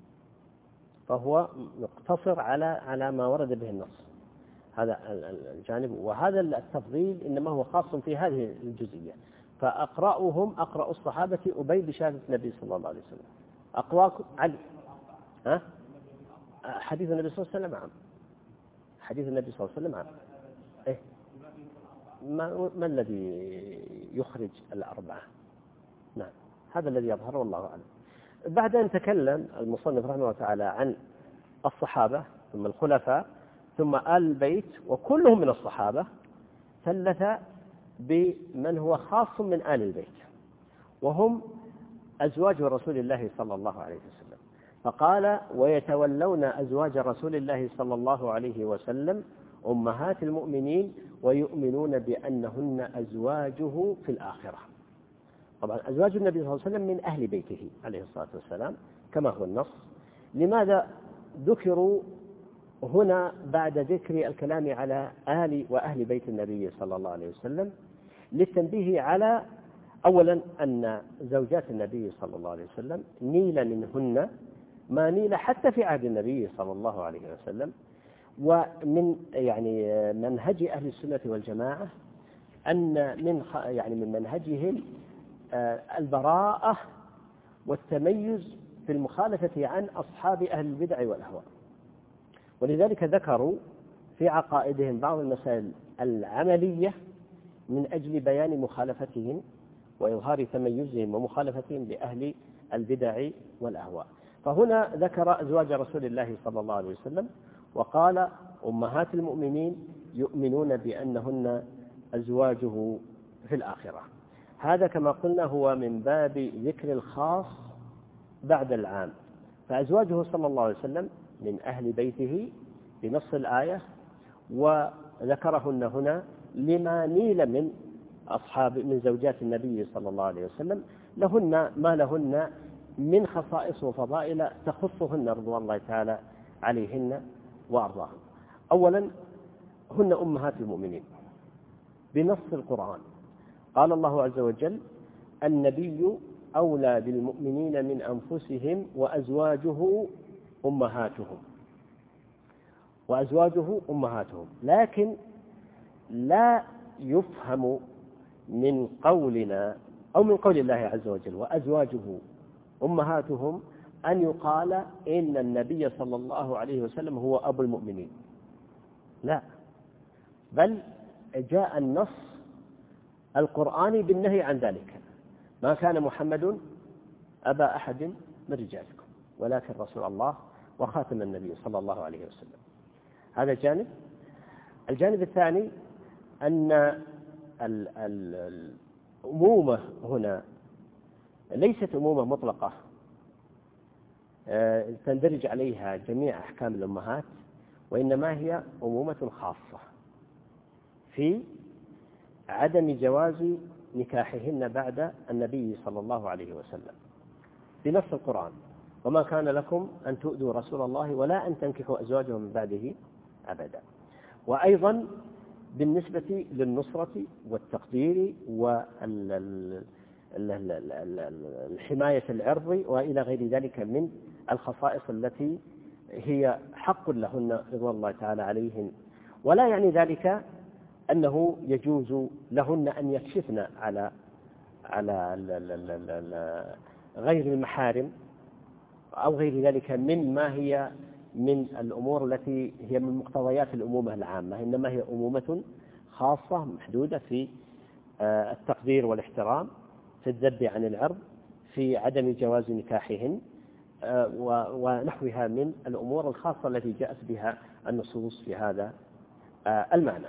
فهو مقتصر على على ما ورد به النص، هذا الجانب. وهذا التفضيل إنما هو خاص في هذه الجزئية. فأقرأهم أقرأ الصحابة أبي بشهادة النبي صلى الله عليه وسلم. أقواكم علي ها حديث النبي صلى الله عليه وسلم عام حديث النبي صلى الله عليه وسلم عام إيه؟ ما, ما الذي يخرج الأربعة؟ نعم، هذا الذي يظهر والله أعلم. بعد أن تكلم المصنف رحمه الله تعالى عن الصحابة ثم الخلفاء ثم آل البيت وكلهم من الصحابة، ثلث بمن هو خاص من آل البيت وهم أزواج رسول الله صلى الله عليه وسلم. فقال: ويتولون أزواج رسول الله صلى الله عليه وسلم أمهات المؤمنين ويؤمنون بأنهن أزواجه في الآخرة. طبعا أزواج النبي صلى الله عليه وسلم من أهل بيته عليه الصلاة والسلام كما هو النص. لماذا ذكروا هنا بعد ذكر الكلام على آل وأهل بيت النبي صلى الله عليه وسلم؟ للتنبيه على أولا أن زوجات النبي صلى الله عليه وسلم نيل منهن ما نيل حتى في عهد النبي صلى الله عليه وسلم. ومن يعني منهج أهل السنة والجماعة أن من يعني من منهجهم البراءة والتميز في المخالفة عن أصحاب أهل البدع والأهواء. ولذلك ذكروا في عقائدهم بعض المسائل العملية من أجل بيان مخالفتهم وإظهار تميزهم ومخالفتهم بأهل البدع والأهواء. فهنا ذكر أزواج رسول الله صلى الله عليه وسلم وقال: أمهات المؤمنين يؤمنون بأنهن أزواجه في الآخرة. هذا كما قلنا هو من باب ذكر الخاص بعد العام. فأزواجه صلى الله عليه وسلم من أهل بيته بنص الآية، وذكرهن هنا لما نيل من أصحاب من زوجات النبي صلى الله عليه وسلم، لهن ما لهن من خصائص وفضائل تخصهن رضوان الله تعالى عليهن وأرضاهن. أولا هن أمهات المؤمنين بنص القرآن. قال الله عز وجل: النبي أولى بالمؤمنين من أنفسهم وأزواجه أمهاتهم وأزواجه أمهاتهم. لكن لا يفهم من قولنا أو من قول الله عز وجل وأزواجه أمهاتهم أن يقال إن النبي صلى الله عليه وسلم هو أبو المؤمنين، لا، بل جاء النص القرآني بالنهي عن ذلك: ما كان محمد أبا أحد من رجالكم ولكن رسول الله وخاتم النبي صلى الله عليه وسلم. هذا جانب. الجانب الثاني أن الأمومة هنا ليست أمومة مطلقة تندرج عليها جميع أحكام الأمهات، وإنما هي أمومة خاصة في عدم جواز نكاحهن بعد النبي صلى الله عليه وسلم بنص القرآن: وما كان لكم أن تؤذوا رسول الله ولا أن تنكحوا أزواجه من بعده أبدا. وأيضا بالنسبة للنصرة والتقدير والحماية العرض وإلى غير ذلك من الخصائص التي هي حق لهن رضوان الله تعالى عليهن. ولا يعني ذلك أنه يجوز لهن أن يكشفن على على غير المحارم أو غير ذلك من ما هي من الأمور التي هي من مقتضيات الأمومة العامة، إنما هي أمومة خاصة محدودة في التقدير والاحترام، في الذب عن العرض، في عدم جواز نكاحهن ونحوها من الأمور الخاصة التي جاءت بها النصوص في هذا المعنى.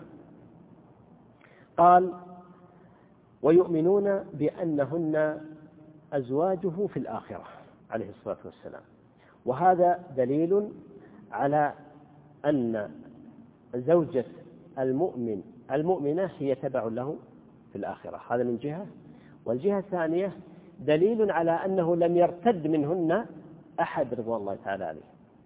قال: ويؤمنون بأنهن أزواجه في الآخرة عليه الصلاة والسلام. وهذا دليل على أن زوجة المؤمن المؤمنة هي تبع له في الآخرة، هذا من جهة. والجهة الثانية دليل على أنه لم يرتد منهن أحد رضوان الله تعالى عليه،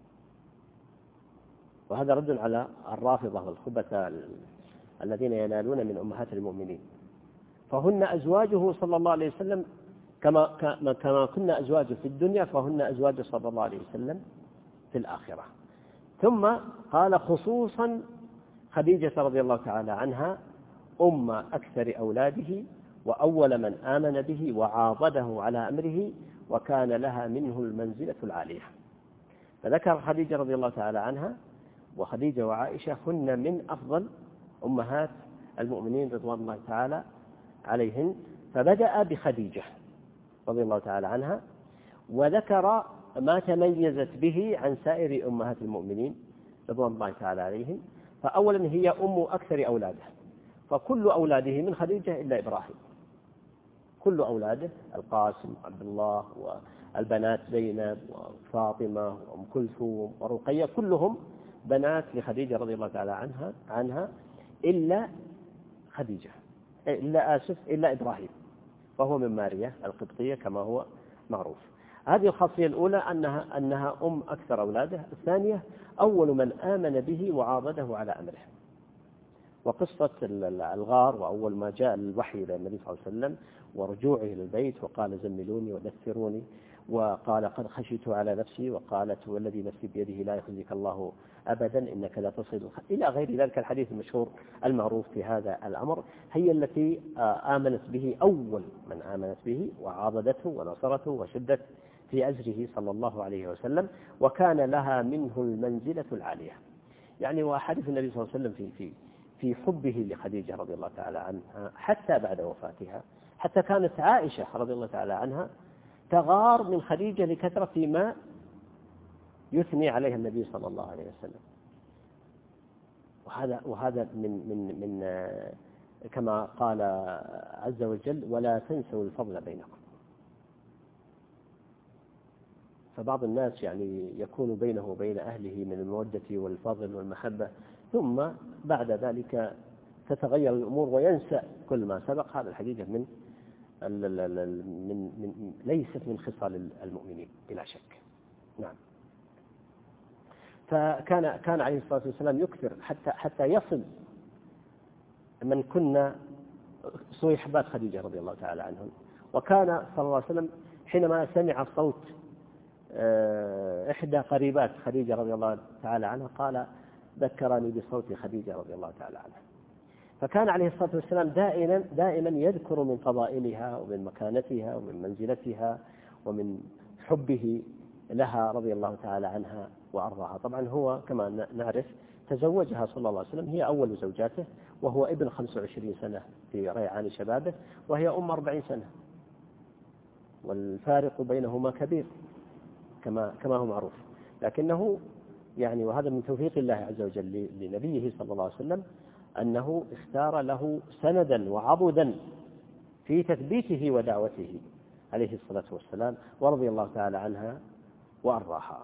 وهذا رد على الرافضة والخبثاء الذين ينالون من أمهات المؤمنين. فهن أزواجه صلى الله عليه وسلم كما كما كنا أزواجه في الدنيا، فهن أزواجه صلى الله عليه وسلم في الآخرة. ثم قال: خصوصا خديجة رضي الله تعالى عنها أم أكثر أولاده وأول من آمن به وعاضده على أمره وكان لها منه المنزلة العالية. فذكر خديجة رضي الله تعالى عنها، وخديجة وعائشة هن من أفضل أمهات المؤمنين رضوان الله تعالى عليهن. فبدأ بخديجة رضي الله تعالى عنها، وذكر ما تميزت به عن سائر أمهات المؤمنين رضوان الله تعالى عليهن. فأولا هي أم أكثر أولاده، فكل أولاده من خديجة إلا إبراهيم، كل أولاده القاسم عبد الله والبنات زينب وفاطمة وأم كلثوم ورقية كلهم بنات لخديجة رضي الله تعالى عنها عنها إلا خديجة إلا آسف إلا إبراهيم، فهو من ماريا القبطية كما هو معروف. هذه الخاصية الأولى أنها أنها أم أكثر أولاده. الثانية أول من آمن به وعاضده على أمره. وقصة الغار وأول ما جاء الوحي إلى النبي صلى الله عليه وسلم ورجوعه إلى البيت وقال: زملوني ودثروني، وقال: قد خشيت على نفسي، وقالت: والذي نفسي بيده لا يخزيك الله أبدا إنك لا تصل، إلى غير ذلك الحديث المشهور المعروف في هذا الأمر. هي التي آمنت به، أول من آمنت به وعاضدته ونصرته وشدت في أزره صلى الله عليه وسلم، وكان لها منه المنزلة العالية. يعني وحديث النبي صلى الله عليه وسلم في في في حبه لخديجة رضي الله تعالى عنها حتى بعد وفاتها، حتى كانت عائشة رضي الله تعالى عنها تغار من خديجة لكثرة ما يثني عليها النبي صلى الله عليه وسلم. وهذا وهذا من من من كما قال عز وجل: ولا تنسوا الفضل بينكم. فبعض الناس يعني يكون بينه وبين أهله من المودة والفضل والمحبة، ثم بعد ذلك تتغير الأمور وينسى كل ما سبق. هذا الحقيقة من من من ليست من خصال المؤمنين بلا شك. نعم. فكان كان عليه الصلاة والسلام يكثر حتى حتى يصل من كنا صيحبات خديجة رضي الله تعالى عنهم. وكان صلى الله عليه وسلم حينما سمع صوت إحدى قريبات خديجة رضي الله تعالى عنها قال: ذكرني بصوت خديجة رضي الله تعالى عنها. فكان عليه الصلاة والسلام دائما دائما يذكر من فضائلها ومن مكانتها ومن منزلتها ومن حبه لها رضي الله تعالى عنها وأرضاها. طبعا هو كما نعرف تزوجها صلى الله عليه وسلم، هي أول زوجاته، وهو ابن خمس وعشرين سنة في ريعان شبابه، وهي أم أربعين سنة، والفارق بينهما كبير كما كما هو معروف. لكنه يعني وهذا من توفيق الله عز وجل لنبيه صلى الله عليه وسلم أنه اختار له سندا وعضدا في تثبيته ودعوته عليه الصلاة والسلام، ورضي الله تعالى عنها وأرضاها.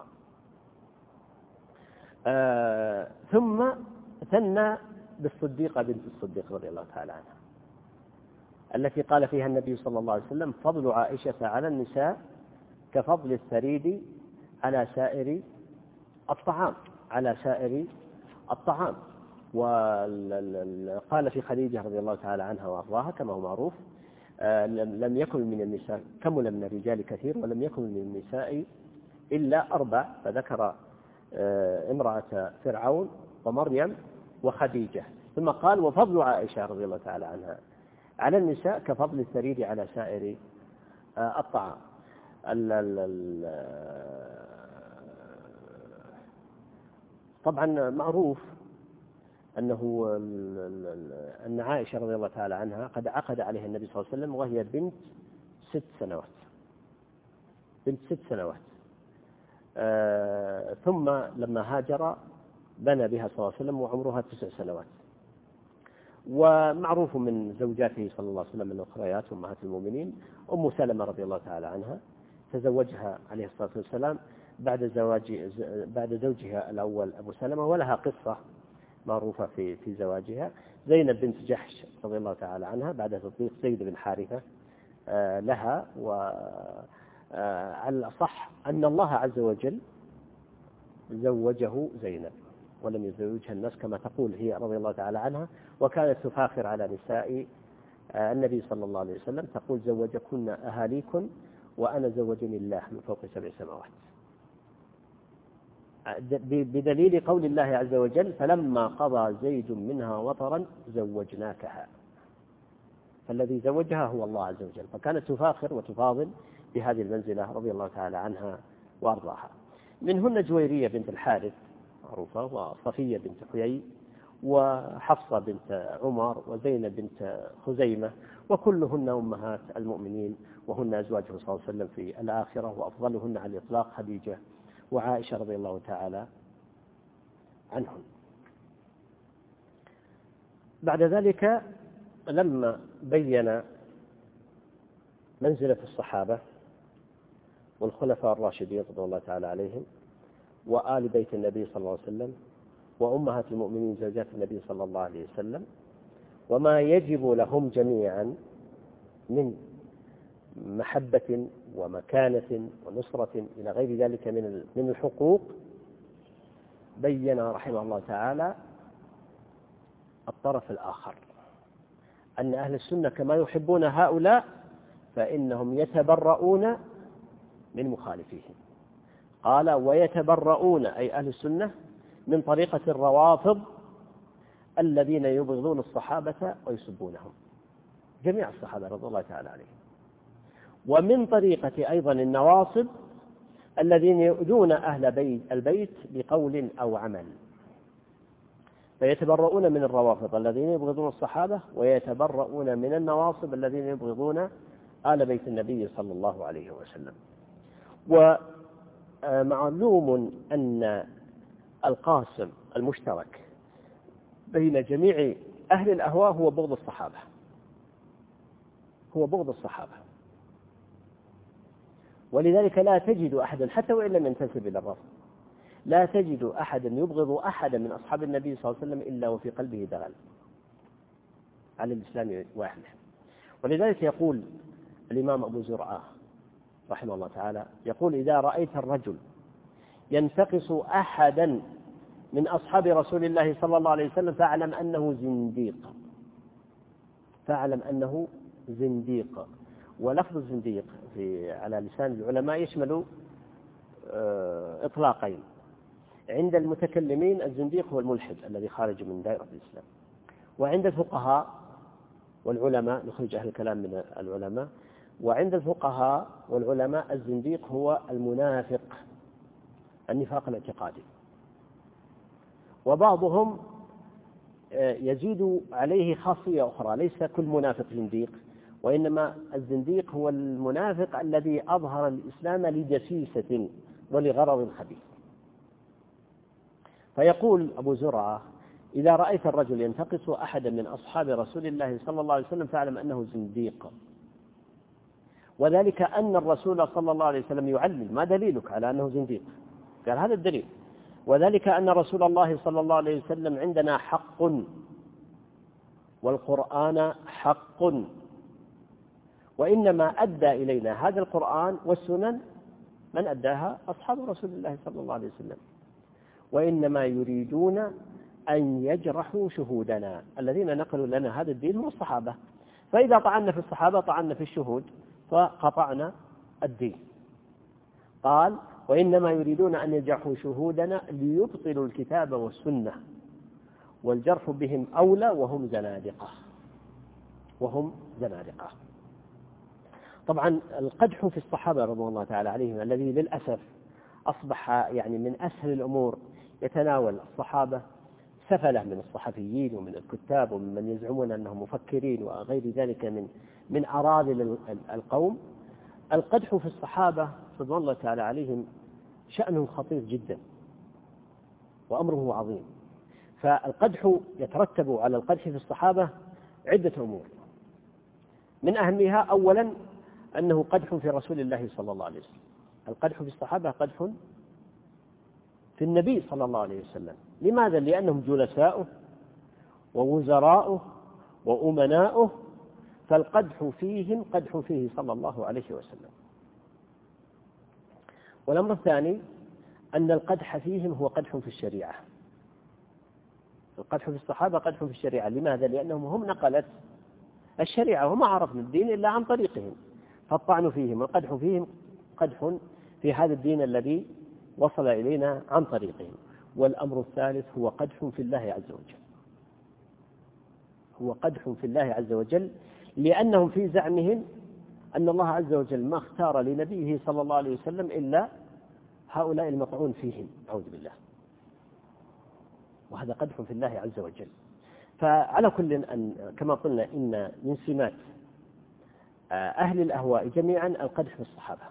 آه ثم ثنى بالصديقة بنت الصديق رضي الله تعالى عنها، التي قال فيها النبي صلى الله عليه وسلم: فضل عائشة على النساء كفضل الثريد على سائر الطعام على سائر الطعام. وقال في خديجة رضي الله تعالى عنها وأرضاها كما هو معروف: لم يكن من النساء كمل من الرجال كثير ولم يكن من النساء إلا أربع، فذكر امرأة فرعون ومريم وخديجة، ثم قال: وفضل عائشة رضي الله تعالى عنها على النساء كفضل الثريد على سائر الطعام. طبعا معروف أنه أن عائشة رضي الله تعالى عنها قد عقد عليها النبي صلى الله عليه وسلم وهي بنت ست سنوات بنت ست سنوات آه ثم لما هاجر بنى بها صلى الله عليه وسلم وعمرها تسع سنوات. ومعروف من زوجاته صلى الله عليه وسلم الأخريات أمهات المؤمنين أم سلمة رضي الله تعالى عنها، تزوجها عليه الصلاة والسلام بعد زواج بعد زوجها الأول أبو سلمة، ولها قصة معروفة في في زواجها. زينب بنت جحش رضي الله تعالى عنها بعد تطليق زيد بن حارثة آه لها، وعلى الأصح أن الله عز وجل زوجه زينب ولم يزوجها الناس كما تقول هي رضي الله تعالى عنها، وكانت تفاخر على نساء النبي صلى الله عليه وسلم تقول: زوجكن أهاليكن وأنا زوجني الله من فوق سبع سماوات، بدليل قول الله عز وجل: فلما قضى زيد منها وطرا زوجناكها، فالذي زوجها هو الله عز وجل. فكانت تفاخر وتفاضل بهذه المنزلة رضي الله تعالى عنها وأرضاها. منهن جويرية بنت الحارث معروفة، وصفية بنت حيي، وحفصة بنت عمر، وزينب بنت خزيمة، وكلهن أمهات المؤمنين وهن أزواجه صلى الله عليه وسلم في الآخرة، وأفضلهن على الإطلاق خديجة وعائشة رضي الله تعالى عنهم. بعد ذلك لما بين منزلة الصحابة والخلفاء الراشدين رضي الله تعالى عليهم وآل بيت النبي صلى الله عليه وسلم وأمهات المؤمنين زوجات النبي صلى الله عليه وسلم وما يجب لهم جميعا من محبة ومكانة ونصرة إلى غير ذلك من من الحقوق، بين رحمه الله تعالى الطرف الآخر، أن أهل السنة كما يحبون هؤلاء فإنهم يتبرؤون من مخالفيهم. قال: ويتبرؤون أي أهل السنة من طريقة الروافض الذين يبغضون الصحابة ويسبونهم، جميع الصحابة رضي الله تعالى عليهم، ومن طريقة أيضا النواصب الذين يؤذون أهل بيت البيت بقول أو عمل. فيتبرؤون من الروافض الذين يبغضون الصحابة، ويتبرؤون من النواصب الذين يبغضون آل بيت النبي صلى الله عليه وسلم. ومعلوم أن القاسم المشترك بين جميع أهل الأهواء هو بغض الصحابة هو بغض الصحابة ولذلك لا تجد أحدا حتى وإن لم ينتسب إلى الرفض، لا تجد أحدا يبغض أحدا من أصحاب النبي صلى الله عليه وسلم إلا وفي قلبه دغل على الإسلام وأهله. ولذلك يقول الإمام أبو زرعة رحمه الله تعالى، يقول: إذا رأيت الرجل ينتقص أحدا من أصحاب رسول الله صلى الله عليه وسلم فاعلم أنه زنديق فاعلم أنه زنديق ولفظ الزنديق في على لسان العلماء يشمل إطلاقين. عند المتكلمين الزنديق هو الملحد الذي خارج من دائرة الإسلام، وعند الفقهاء والعلماء نخرج أهل الكلام من العلماء، وعند الفقهاء والعلماء الزنديق هو المنافق النفاق الاعتقادي. وبعضهم يزيد عليه خاصية أخرى، ليس كل منافق زنديق، وإنما الزنديق هو المنافق الذي أظهر الإسلام لدسيسة ولغرض خبيث. فيقول أبو زرعة: إذا رأيت الرجل ينتقص أحدا من أصحاب رسول الله صلى الله عليه وسلم فاعلم أنه زنديق، وذلك أن الرسول صلى الله عليه وسلم يعلم. ما دليلك على أنه زنديق؟ قال: هذا الدليل، وذلك أن رسول الله صلى الله عليه وسلم عندنا حق والقرآن حق، وإنما أدى إلينا هذا القرآن والسنن من أداها أصحاب رسول الله صلى الله عليه وسلم، وإنما يريدون أن يجرحوا شهودنا. الذين نقلوا لنا هذا الدين هم الصحابة، فإذا طعنا في الصحابة طعنا في الشهود فقطعنا الدين. قال وإنما يريدون أن يجرحوا شهودنا ليبطلوا الكتاب والسنة والجرح بهم أولى وهم زنادقة وهم زنادقة. طبعا القدح في الصحابة رضي الله تعالى عليهم الذي للأسف أصبح يعني من أسهل الأمور يتناول الصحابة سفلة من الصحفيين ومن الكتاب ومن من يزعمون أنهم مفكرين وغير ذلك من من أراذل القوم. القدح في الصحابة رضي الله تعالى عليهم شأنه خطير جدا وأمره عظيم. فالقدح يترتب على القدح في الصحابة عدة أمور، من أهمها أولا أنه قدح في رسول الله صلى الله عليه وسلم. القدح في الصحابة قدح في النبي صلى الله عليه وسلم. لماذا؟ لأنهم جلساؤه ووزراؤه وأمناؤه، فالقدح فيهم قدح فيه صلى الله عليه وسلم. والأمر الثاني أن القدح فيهم هو قدح في الشريعة. القدح في الصحابة قدح في الشريعة. لماذا؟ لأنهم هم نقلت الشريعة وما عرفنا الدين إلا عن طريقهم، فالطعن فيهم والقدح فيهم قدح في هذا الدين الذي وصل إلينا عن طريقهم. والأمر الثالث هو قدح في الله عز وجل، هو قدح في الله عز وجل، لأنهم في زعمهم أن الله عز وجل ما اختار لنبيه صلى الله عليه وسلم إلا هؤلاء المطعون فيهم، أعوذ بالله، وهذا قدح في الله عز وجل. فعلى كل أن كما قلنا إن من سمات أهل الأهواء جميعا القدح في الصحابة،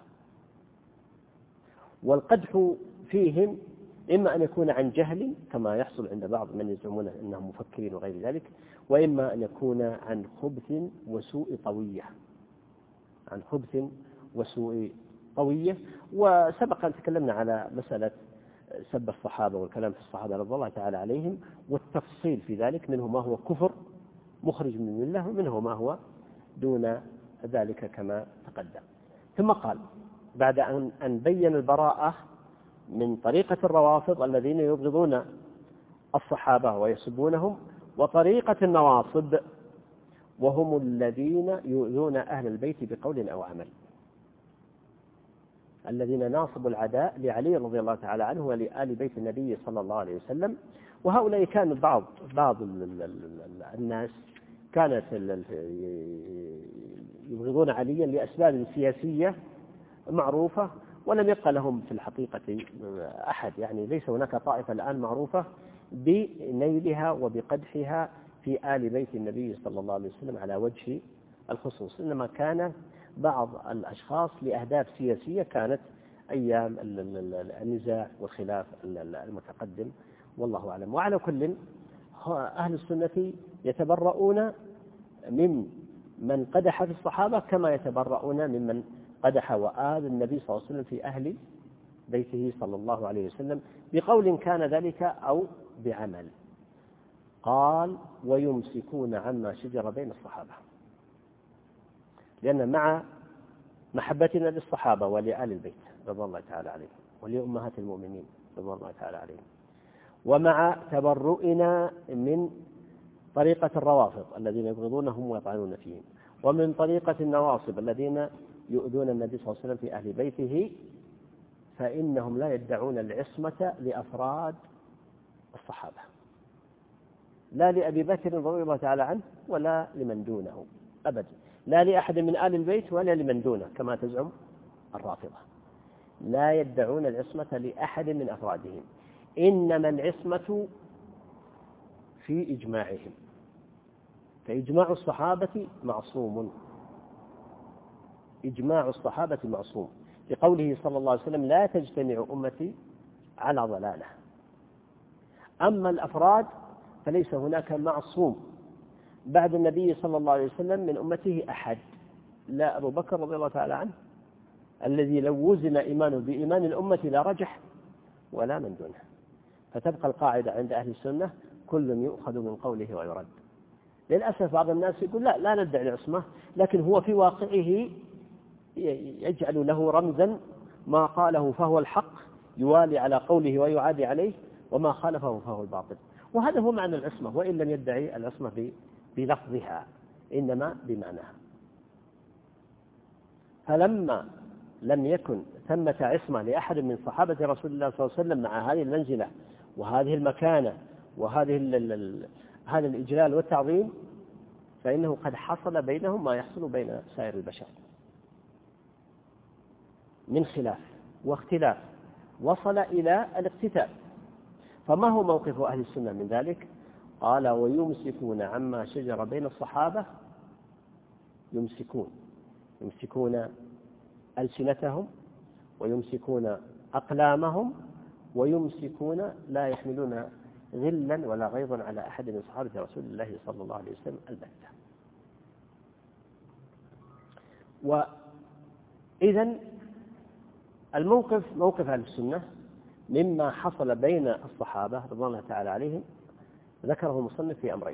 والقدح فيهم إما أن يكون عن جهل كما يحصل عند بعض من يزعمون أنهم مفكرين وغير ذلك، وإما أن يكون عن خبث وسوء طوية، عن خبث وسوء طوية. وسبق أن تكلمنا على مسألة سب الصحابة والكلام في الصحابة رضي الله تعالى عليهم والتفصيل في ذلك، منه ما هو كفر مخرج من الملة ومنه ما هو دون ذلك كما تقدم. ثم قال بعد أن بين البراءة من طريقة الروافض الذين يبغضون الصحابة ويسبونهم، وطريقة النواصب وهم الذين يؤذون أهل البيت بقول أو عمل، الذين ناصبوا العداء لعلي رضي الله تعالى عنه ولآل بيت النبي صلى الله عليه وسلم. وهؤلاء كان بعض بعض الناس كانت يبغضون عليا لأسباب سياسية معروفة، ولم يبقى لهم في الحقيقة أحد، يعني ليس هناك طائفة الآن معروفة بنيلها وبقدحها في آل بيت النبي صلى الله عليه وسلم على وجه الخصوص، إنما كان بعض الأشخاص لأهداف سياسية كانت أيام النزاع والخلاف المتقدم، والله أعلم. وعلى كل أهل السنة يتبرؤون من من قدح في الصحابة كما يتبرؤون ممن قدح وآذى النبي صلى الله عليه وسلم في أهل بيته صلى الله عليه وسلم بقول كان ذلك أو بعمل. قال ويمسكون عما شجر بين الصحابة، لأن مع محبتنا للصحابة ولآل البيت رضي الله تعالى عليهم ولأمهات المؤمنين رضي الله تعالى عليهم، ومع تبرؤنا من طريقة الروافض الذين يبغضونهم ويطعنون فيهم، ومن طريقة النواصب الذين يؤذون النبي صلى الله عليه وسلم في أهل بيته، فإنهم لا يدعون العصمة لأفراد الصحابة، لا لأبي بكر رضي الله تعالى عنه ولا لمن دونه أبدا، لا لأحد من آل البيت ولا لمن دونه كما تزعم الرافضة. لا يدعون العصمة لأحد من أفرادهم، إنما العصمة في إجماعهم، فإجماع الصحابة معصوم، إجماع الصحابة معصوم، لقوله صلى الله عليه وسلم لا تجتمع أمتي على ضلالة. أما الأفراد فليس هناك معصوم بعد النبي صلى الله عليه وسلم من أمته أحد، لا أبو بكر رضي الله تعالى عنه الذي لو وزن إيمانه بإيمان الأمة لا رجح، ولا من دونه. فتبقى القاعدة عند أهل السنة كل يؤخذ من قوله ويرد. للأسف بعض الناس يقول لا لا ندعي العصمة، لكن هو في واقعه يجعل له رمزا ما قاله فهو الحق يوالي على قوله ويعادي عليه، وما خالفه فهو الباطل. وهذا هو معنى العصمة، وإن لم يدعي العصمة بلفظها إنما بمعناها. فلما لم يكن ثمة عصمة لأحد من صحابة رسول الله صلى الله عليه وسلم مع هذه المنزلة وهذه المكانة وهذه هذا الإجلال والتعظيم، فإنه قد حصل بينهم ما يحصل بين سائر البشر من خلاف واختلاف وصل إلى الاقتتال. فما هو موقف أهل السنة من ذلك؟ قال: ويمسكون عما شجر بين الصحابة، يمسكون يمسكون ألسنتهم ويمسكون أقلامهم ويمسكون لا يحملون غلا ولا غيظا على أحد من صحابة رسول الله صلى الله عليه وسلم البتة. وإذن الموقف موقف أهل السنة مما حصل بين الصحابة رضي الله تعالى عليهم ذكره المصنف في أمرين: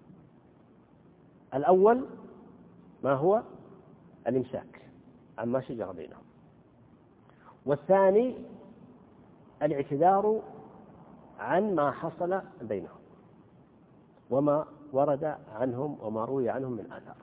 الأول ما هو الإمساك عما شجر بينهم، والثاني الاعتذار عن ما حصل بينهم وما ورد عنهم وما روي عنهم من آثار.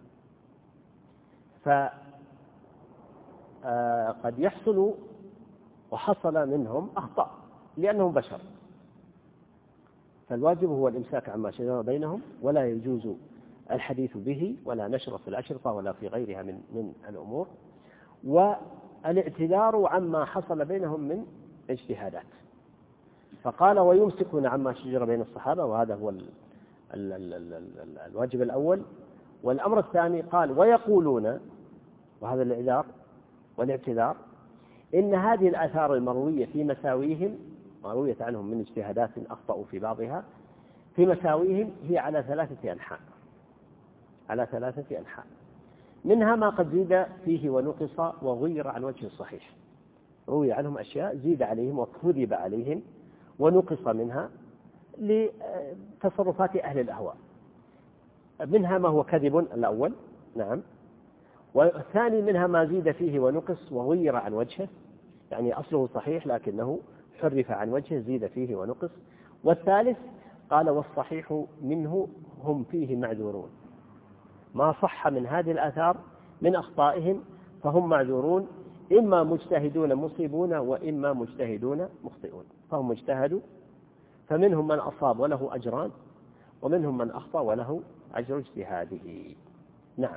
فقد يحصل وحصل منهم أخطاء لأنهم بشر، فالواجب هو الإمساك عما شجر بينهم، ولا يجوز الحديث به ولا نشر في الأشرطة ولا في غيرها من من الأمور، والاعتذار عما حصل بينهم من اجتهادات. فقال: ويمسكون عما شجر بين الصحابة، وهذا هو ال ال ال ال ال الواجب الأول. والأمر الثاني قال: ويقولون، وهذا الإعذار والاعتذار، إن هذه الآثار المروية في مساويهم، ما رويت عنهم من اجتهادات أخطأوا في بعضها، في مساويهم هي على ثلاثة أنحاء على ثلاثة أنحاء منها ما قد زيد فيه ونقص وغير عن وجه الصحيح، روي عنهم أشياء زيد عليهم وكذب عليهم ونقص منها لتصرفات أهل الأهواء، منها ما هو كذب الأول، نعم، والثاني منها ما زيد فيه ونقص وغير عن وجهه، يعني أصله صحيح لكنه حرف عن وجهه زيد فيه ونقص، والثالث قال: والصحيح منه هم فيه معذورون، ما صح من هذه الآثار من أخطائهم فهم معذورون، إما مجتهدون مصيبون وإما مجتهدون مخطئون، فهم اجتهدوا فمنهم من أصاب وله أجران ومنهم من أخطأ وله أجر اجتهاده. نعم.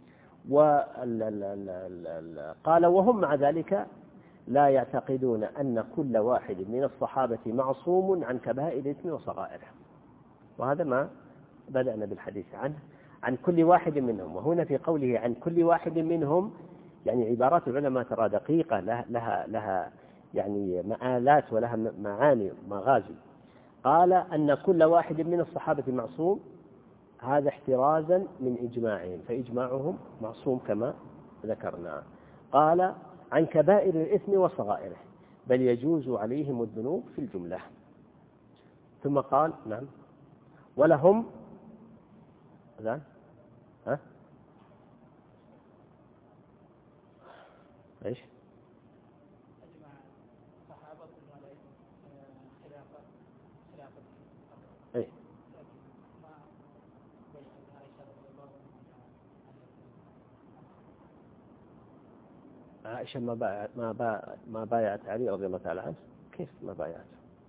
وقال: وهم مع ذلك لا يعتقدون أن كل واحد من الصحابة معصوم عن كبائر الإثم وصغائره، وهذا ما بدأنا بالحديث عنه، عن كل واحد منهم. وهنا في قوله عن كل واحد منهم يعني عبارات العلماء ترى دقيقة، لها, لها, لها يعني مآلات ولها معاني مغازي. قال أن كل واحد من الصحابة معصوم، هذا احترازا من إجماعهم، فإجماعهم معصوم كما ذكرنا. قال: عن كبائر الإثم وصغائره، بل يجوز عليهم الذنوب في الجملة. ثم قال: نعم، ولهم ذا ها ايش ايه عائشة ما بايعت ما با ما بايعت علي رضي الله تعالى عنه؟ كيف ما بايعت؟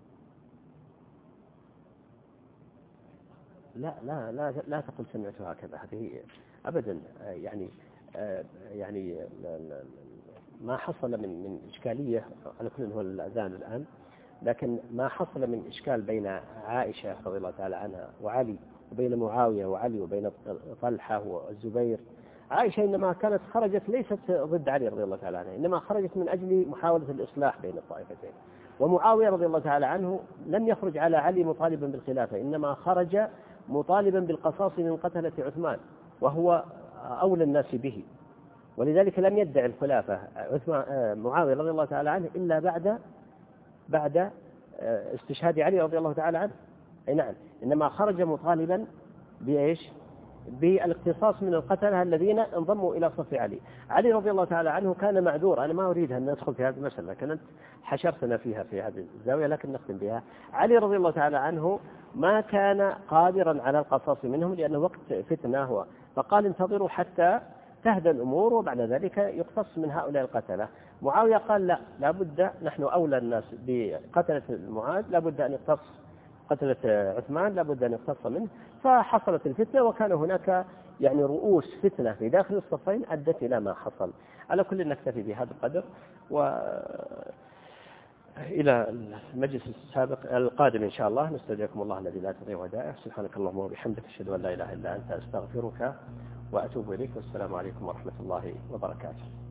لا لا لا لا تقل سمعت هكذا، هذه أبدا. يعني يعني ما حصل من من إشكالية على كل هو الأذان الآن، لكن ما حصل من إشكال بين عائشة رضي الله تعالى عنها وعلي، وبين معاوية وعلي، وبين طلحة والزبير. عائشة إنما كانت خرجت ليست ضد علي رضي الله تعالى عنه، إنما خرجت من أجل محاولة الإصلاح بين الطائفتين. ومعاوية رضي الله تعالى عنه لم يخرج على علي مطالبا بالخلافة، إنما خرج مطالبا بالقصاص من قتلة عثمان، وهو أولى الناس به، ولذلك لم يدعي الخلافة معاوية رضي الله تعالى عنه إلا بعد بعد استشهاد علي رضي الله تعالى عنه. أي نعم، إنما خرج مطالبا بإيش؟ بالاقتصاص من القتلة الذين انضموا إلى صف علي. علي رضي الله تعالى عنه كان معذور، أنا ما أريد أن ندخل في هذه المسألة، كانت حشرتنا فيها في هذه الزاوية، لكن نختم بها. علي رضي الله تعالى عنه ما كان قادرا على القصاص منهم لأنه وقت فتنة هو، فقال انتظروا حتى تهدى الأمور وبعد ذلك يقتص من هؤلاء القتلة. معاوية قال لا، لابد نحن أولى الناس بقتلة معاذ، لابد أن يقتص قتلة عثمان، لابد أن يقتص منه. فحصلت الفتنة وكان هناك يعني رؤوس فتنة في داخل الصفين أدت إلى ما حصل. على كل نكتفي بهذا القدر، وإلى المجلس السابق القادم إن شاء الله نستودعكم الله الذي لا تضيع ودائعه. سبحانك اللهم وبحمدك أشهد أن لا إله إلا أنت أستغفرك وأتوب إليك، والسلام عليكم ورحمة الله وبركاته.